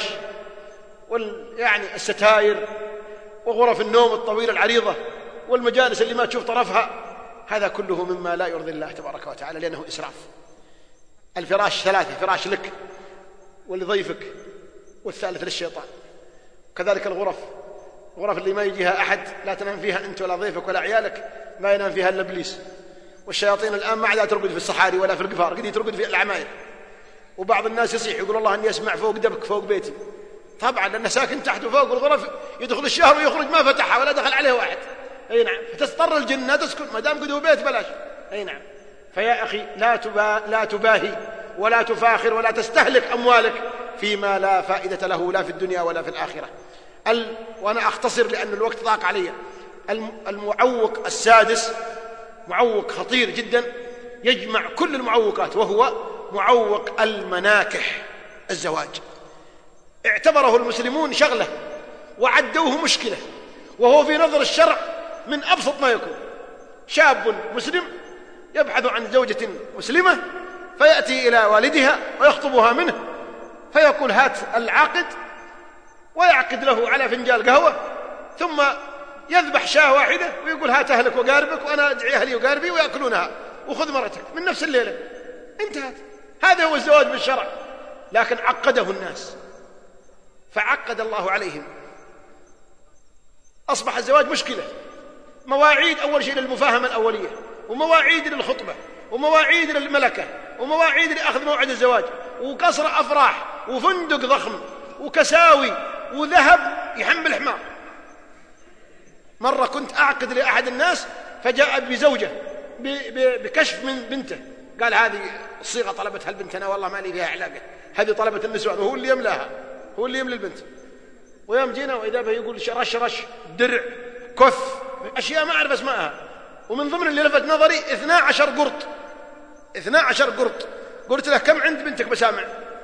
يعني الستاير وغرف النوم الطويلة العريضة والمجالس اللي ما تشوف طرفها. هذا كله مما لا يرضي الله تبارك وتعالى، لأنه إسراف. الفراش 3، فراش لك ولضيفك والثالث للشيطان. كذلك الغرف اللي ما يجيها أحد، لا تنام فيها أنت ولا ضيفك ولا عيالك، ما ينام فيها إلا إبليس. والشياطين الآن ما عاد ترقد في الصحاري ولا في القفار، قد ترقد في العماير. وبعض الناس يصيح يقول الله أني أسمع فوق دبك فوق بيتي، طبعا لأنه ساكن تحت وفوق، والغرف يدخل الشهر ويخرج ما فتحها ولا دخل عليه واحد. أي نعم، فتضطر الجن لا تسكن، ما دام قدوا بيت بلاش. أي نعم. فيا أخي لا تباهي ولا تفاخر ولا تستهلك أموالك فيما لا فائدة له لا في الدنيا ولا في الآخرة. وأنا أختصر لأن الوقت ضاق علي. المعوق السادس معوق خطير جدا يجمع كل المعوقات، وهو معوق المناكح، الزواج. اعتبره المسلمون شغلة وعدوه مشكلة، وهو في نظر الشرع من أبسط ما يكون. شاب مسلم يبحث عن زوجة مسلمة فيأتي إلى والدها ويخطبها منه، فيقول هات العاقد، ويعقد له على فنجال قهوة، ثم يذبح شاة واحدة ويقول هات أهلك وقاربك وأنا أدعي أهلي وقاربي ويأكلونها، وخذ مرتك من نفس الليلة، انتهت. هذا هو الزواج بالشرع، لكن عقده الناس فعقد الله عليهم، أصبح الزواج مشكلة. مواعيد أول شيء للمفاهمة الأولية، ومواعيد للخطبة، ومواعيد للملكة، ومواعيد لأخذ موعد الزواج، وقصر أفراح، وفندق ضخم، وكساوي، وذهب يحمل حمار. مرة كنت أعقد لأحد الناس فجاء بزوجة بكشف من بنته، قال هذه الصيغة طلبتها البنت، أنا والله ما لي فيها علاقة، هذه طلبت النسوان وهو اللي يملاها، هو اللي يملي البنت. ويوم جينا وإذا به يقول رش درع كث أشياء ما أعرف اسمائها، ومن ضمن اللي لفت نظري 12 قرط. 12 قرط. قلت له كم عند بنتك مسامع؟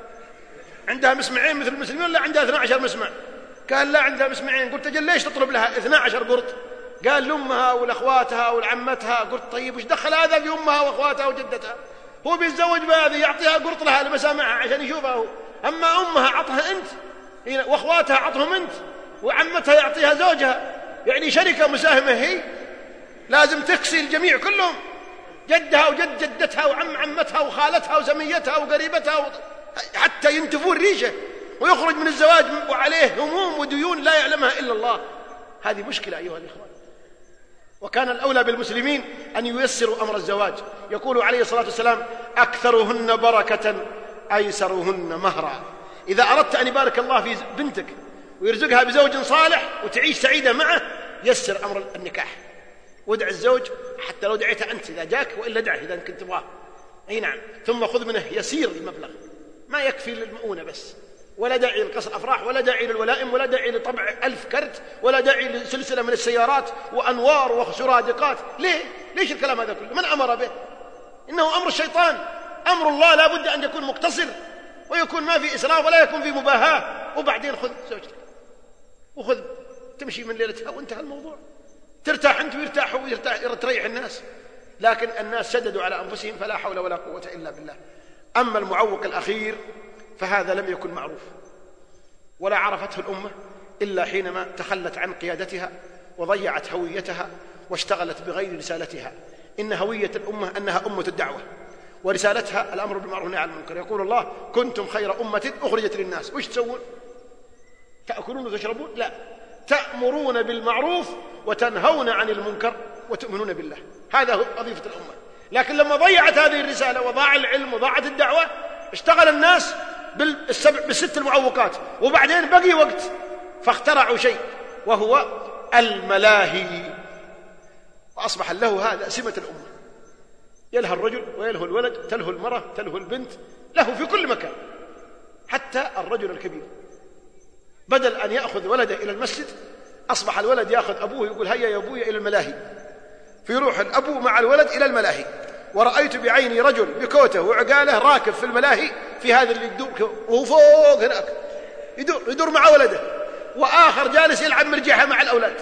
عندها مسمعين مثل المسلمين ولا عندها 12 مسمع؟ قال لا عندها مسمعين. قلت أجل ليش تطلب لها 12 قرط؟ قال لأمها ولأخواتها ولعمتها. قلت طيب وش دخل هذا في أمها وأخواتها وجدتها؟ هو بيتزوج بهذه يعطيها قرط لها لمسامعها عشان يشوفها هو، أما أمها عطها أنت، وأخواتها عطهم أنت، وعمتها يعطيها زوجها، يعني شركة مساهمة هي، لازم تكسي الجميع كلهم، جدها وجد جدتها وعم عمتها وخالتها وزميتها وقريبتها حتى ينتفون ريشه، ويخرج من الزواج وعليه هموم وديون لا يعلمها إلا الله. هذه مشكلة أيها الإخوان. وكان الأولى بالمسلمين أن ييسروا أمر الزواج. يقول عليه الصلاة والسلام أكثرهن بركة أيسرهن مهرا. إذا أردت أن يبارك الله في بنتك ويرزقها بزوج صالح وتعيش سعيدة معه، يسر أمر النكاح، وادع الزوج حتى لو دعيته أنت إذا جاك، وإلا دعه إذا كنت تبغاه. أي نعم. ثم خذ منه يسير المبلغ، ما يكفي للمؤونة بس، ولا داعي لقصر أفراح، ولا داعي للولائم، ولا داعي لطبع 1000 كرت، ولا داعي لسلسلة من السيارات وأنوار وسرادقات. ليش الكلام هذا كله؟ من أمر به؟ إنه أمر الشيطان. أمر الله لا بد أن يكون مقتصر، ويكون ما في إسراف ولا يكون في مباهاة. وبعدين خذ زوجتك وخذ تمشي من ليلتها وانتهى الموضوع، ترتاح أنت ويرتاحوا وتريح الناس. لكن الناس شددوا على أنفسهم، فلا حول ولا قوة إلا بالله. أما المعوق الأخير فهذا لم يكن معروف، ولا عرفته الأمة إلا حينما تخلت عن قيادتها وضيعت هويتها واشتغلت بغير رسالتها. إن هوية الأمة أنها أمة الدعوة، ورسالتها الأمر بالمعروف والنهي عن المنكر. يقول الله كنتم خير أمة أخرجت للناس. وش تسوون؟ تأكلون وتشربون؟ لا، تأمرون بالمعروف وتنهون عن المنكر وتؤمنون بالله. هذا هو وظيفة الأمة. لكن لما ضيعت هذه الرسالة وضاع العلم وضاعت الدعوة، اشتغل الناس بالست المعوقات، وبعدين بقي وقت فاخترعوا شيء وهو الملاهي، وأصبح له هذا سمة الأمة. يلهى الرجل ويلهى الولد، تلهى المرأة، تلهى البنت، له في كل مكان. حتى الرجل الكبير بدل أن يأخذ ولده إلى المسجد، أصبح الولد يأخذ أبوه يقول هيا يا أبويا إلى الملاهي، فيروح الأبو مع الولد إلى الملاهي. ورأيت بعيني رجل بكوته وعقاله راكب في الملاهي في هذا اللي يدور وهو فوق هناك يدور مع ولده، وآخر جالس يلعب مرجحة مع الأولاد.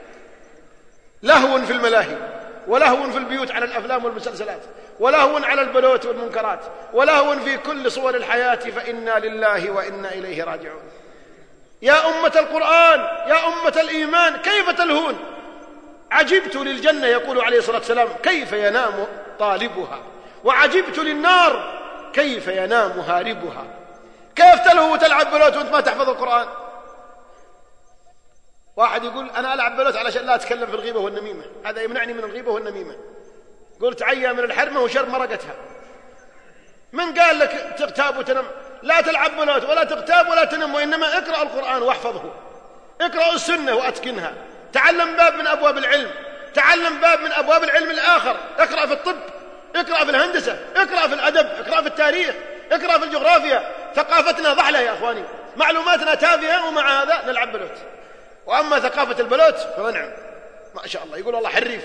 لهو في الملاهي، ولهو في البيوت على الأفلام والمسلسلات، ولهو على البلوت والمنكرات، ولهو في كل صور الحياة. فإنا لله وإنا إليه راجعون. يا أمة القرآن، يا أمة الإيمان، كيف تلهون؟ عجبت للجنة، يقول عليه الصلاة والسلام، كيف ينام طالبها، وعجبت للنار كيف ينام هاربها. كيف تلهو وتلعب بلوت وانت ما تحفظ القرآن؟ واحد يقول أنا ألعب بلوت علشان لا أتكلم في الغيبة والنميمة، هذا يمنعني من الغيبة والنميمة. قلت عيا من الحرمة وشرب مرقتها. من قال لك تغتاب وتنم؟ لا تلعب بلوت ولا تغتاب ولا تنم، وإنما اقرأ القرآن واحفظه، اقرأ السنة وأتقنها، تعلم باب من أبواب العلم، تعلم باب من أبواب العلم الآخر، اقرأ في الطب، اقرأ في الهندسة، اقرأ في الأدب، اقرأ في التاريخ، اقرأ في الجغرافيا. ثقافتنا ضحلة يا أخواني، معلوماتنا تافهة، ومع هذا نلعب بلوت. وأما ثقافة البلوت فنعم ما شاء الله، يقول الله حريف،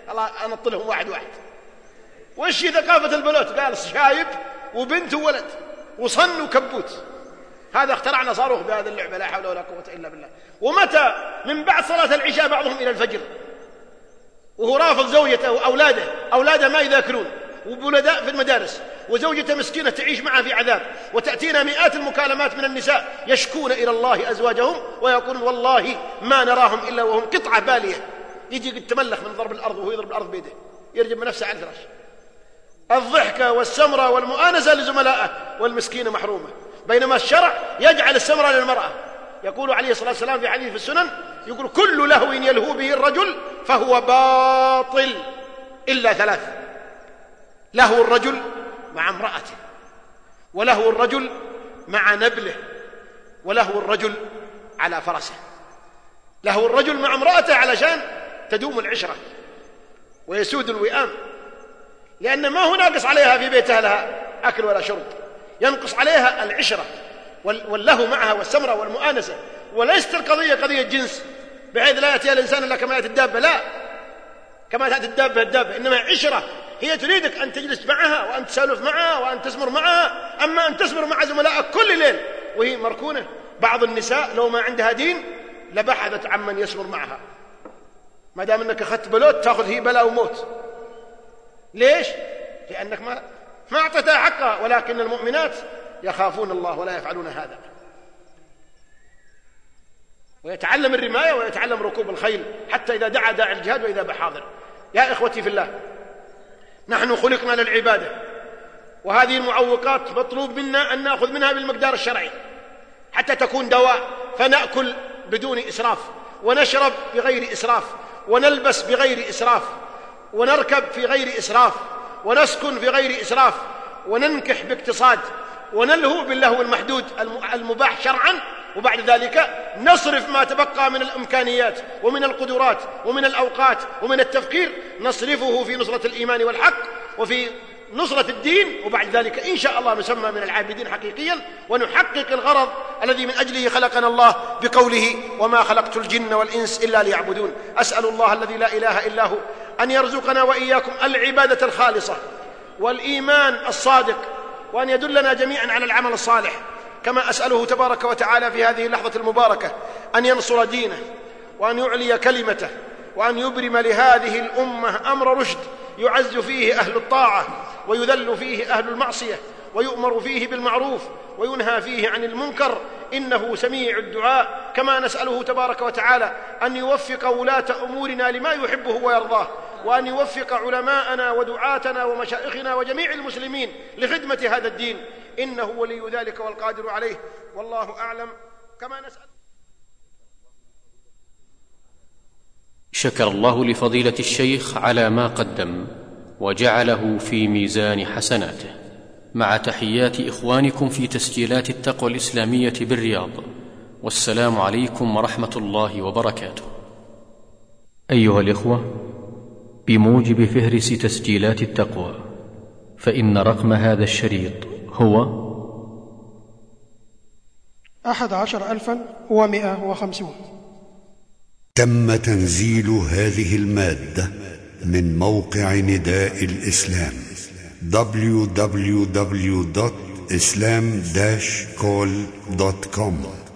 أنطلهم واحد واحد. وش ثقافة البلوت؟ قال شايب وبنت وولد وصن وكبوت. هذا اخترعنا صاروخ بهذه اللعبة، لا حول ولا قوة إلا بالله. ومتى؟ من بعد صلاة العشاء بعضهم إلى الفجر، وهو رافض زوجته وأولاده، أولاده ما يذاكرون وبلداء في المدارس، وزوجته مسكينة تعيش معه في عذاب. وتأتينا مئات المكالمات من النساء يشكون إلى الله أزواجهم ويقولون والله ما نراهم إلا وهم قطعة بالية. يجي يتملخ من ضرب الأرض وهو يضرب الأرض بيده، يرجم نفسه على الفراش. الضحكة والسمرة والمؤانسة لزملائه والمسكينة محرومة، بينما الشرع يجعل السمرة للمرأة. يقول عليه الصلاة والسلام في حديث في السنن، يقول كل لهو يلهو به الرجل فهو باطل إلا ثلاث: لهو الرجل مع امرأته، ولهو الرجل مع نبله، ولهو الرجل على فرسه. لهو الرجل مع امرأته علشان تدوم العشرة ويسود الوئام، لأن ما هو ناقص عليها في بيتها لها أكل ولا شرب، ينقص عليها العشرة واللهو معها والسمرة والمؤانسة. وليست القضية قضية جنس بحيث لا يأتي الإنسان إلا كما يأتي الدابة، لا، كما تأتي الدابة، إنما عشرة. هي تريدك أن تجلس معها وأن تسولف معها وأن تسمر معها. أما أن تسمر مع زملائك كل ليل وهي مركونة، بعض النساء لو ما عندها دين لبحثت عمن يسمر معها. ما دام أنك أخذت بلوت تأخذ هي بلاء وموت. ليش؟ لأنك ما أعطتها حقها. ولكن المؤمنات يخافون الله ولا يفعلون هذا. ويتعلم الرماية ويتعلم ركوب الخيل حتى إذا دعا داعي الجهاد وإذا بحاضر. يا إخوتي في الله، نحن خلقنا للعبادة، وهذه المعوقات مطلوب منا أن نأخذ منها بالمقدار الشرعي حتى تكون دواء. فنأكل بدون إسراف، ونشرب بغير إسراف، ونلبس بغير إسراف، ونركب في غير إسراف، ونسكن في غير إسراف، وننكح باقتصاد، ونلهو باللهو المحدود المباح شرعا. وبعد ذلك نصرف ما تبقى من الإمكانيات ومن القدرات ومن الأوقات ومن التفكير، نصرفه في نصرة الإيمان والحق وفي نصرة الدين. وبعد ذلك إن شاء الله نسمى من العابدين حقيقيا، ونحقق الغرض الذي من أجله خلقنا الله بقوله وما خلقت الجن والإنس إلا ليعبدون. أسأل الله الذي لا إله إلا هو أن يرزقنا وإياكم العبادة الخالصة والإيمان الصادق، وأن يدلنا جميعا على العمل الصالح. كما أسأله تبارك وتعالى في هذه اللحظة المباركة أن ينصر دينه، وأن يعلي كلمته، وأن يبرم لهذه الأمة أمر رشد يعز فيه أهل الطاعة ويذل فيه أهل المعصية، ويؤمر فيه بالمعروف وينهى فيه عن المنكر، إنه سميع الدعاء. كما نسأله تبارك وتعالى أن يوفق ولاة أمورنا لما يحبه ويرضاه، وأن يوفق علماءنا ودعاتنا ومشائخنا وجميع المسلمين لخدمة هذا الدين، إنه ولي ذلك والقادر عليه، والله أعلم. كما نسأل. شكر الله لفضيلة الشيخ على ما قدم وجعله في ميزان حسناته، مع تحيات إخوانكم في تسجيلات التقوى الإسلامية بالرياض، والسلام عليكم ورحمة الله وبركاته. أيها الإخوة، بموجب فهرس تسجيلات التقوى، فإن رقم هذا الشريط هو 11,150. تم تنزيل هذه المادة من موقع نداء الإسلام www.islam-call.com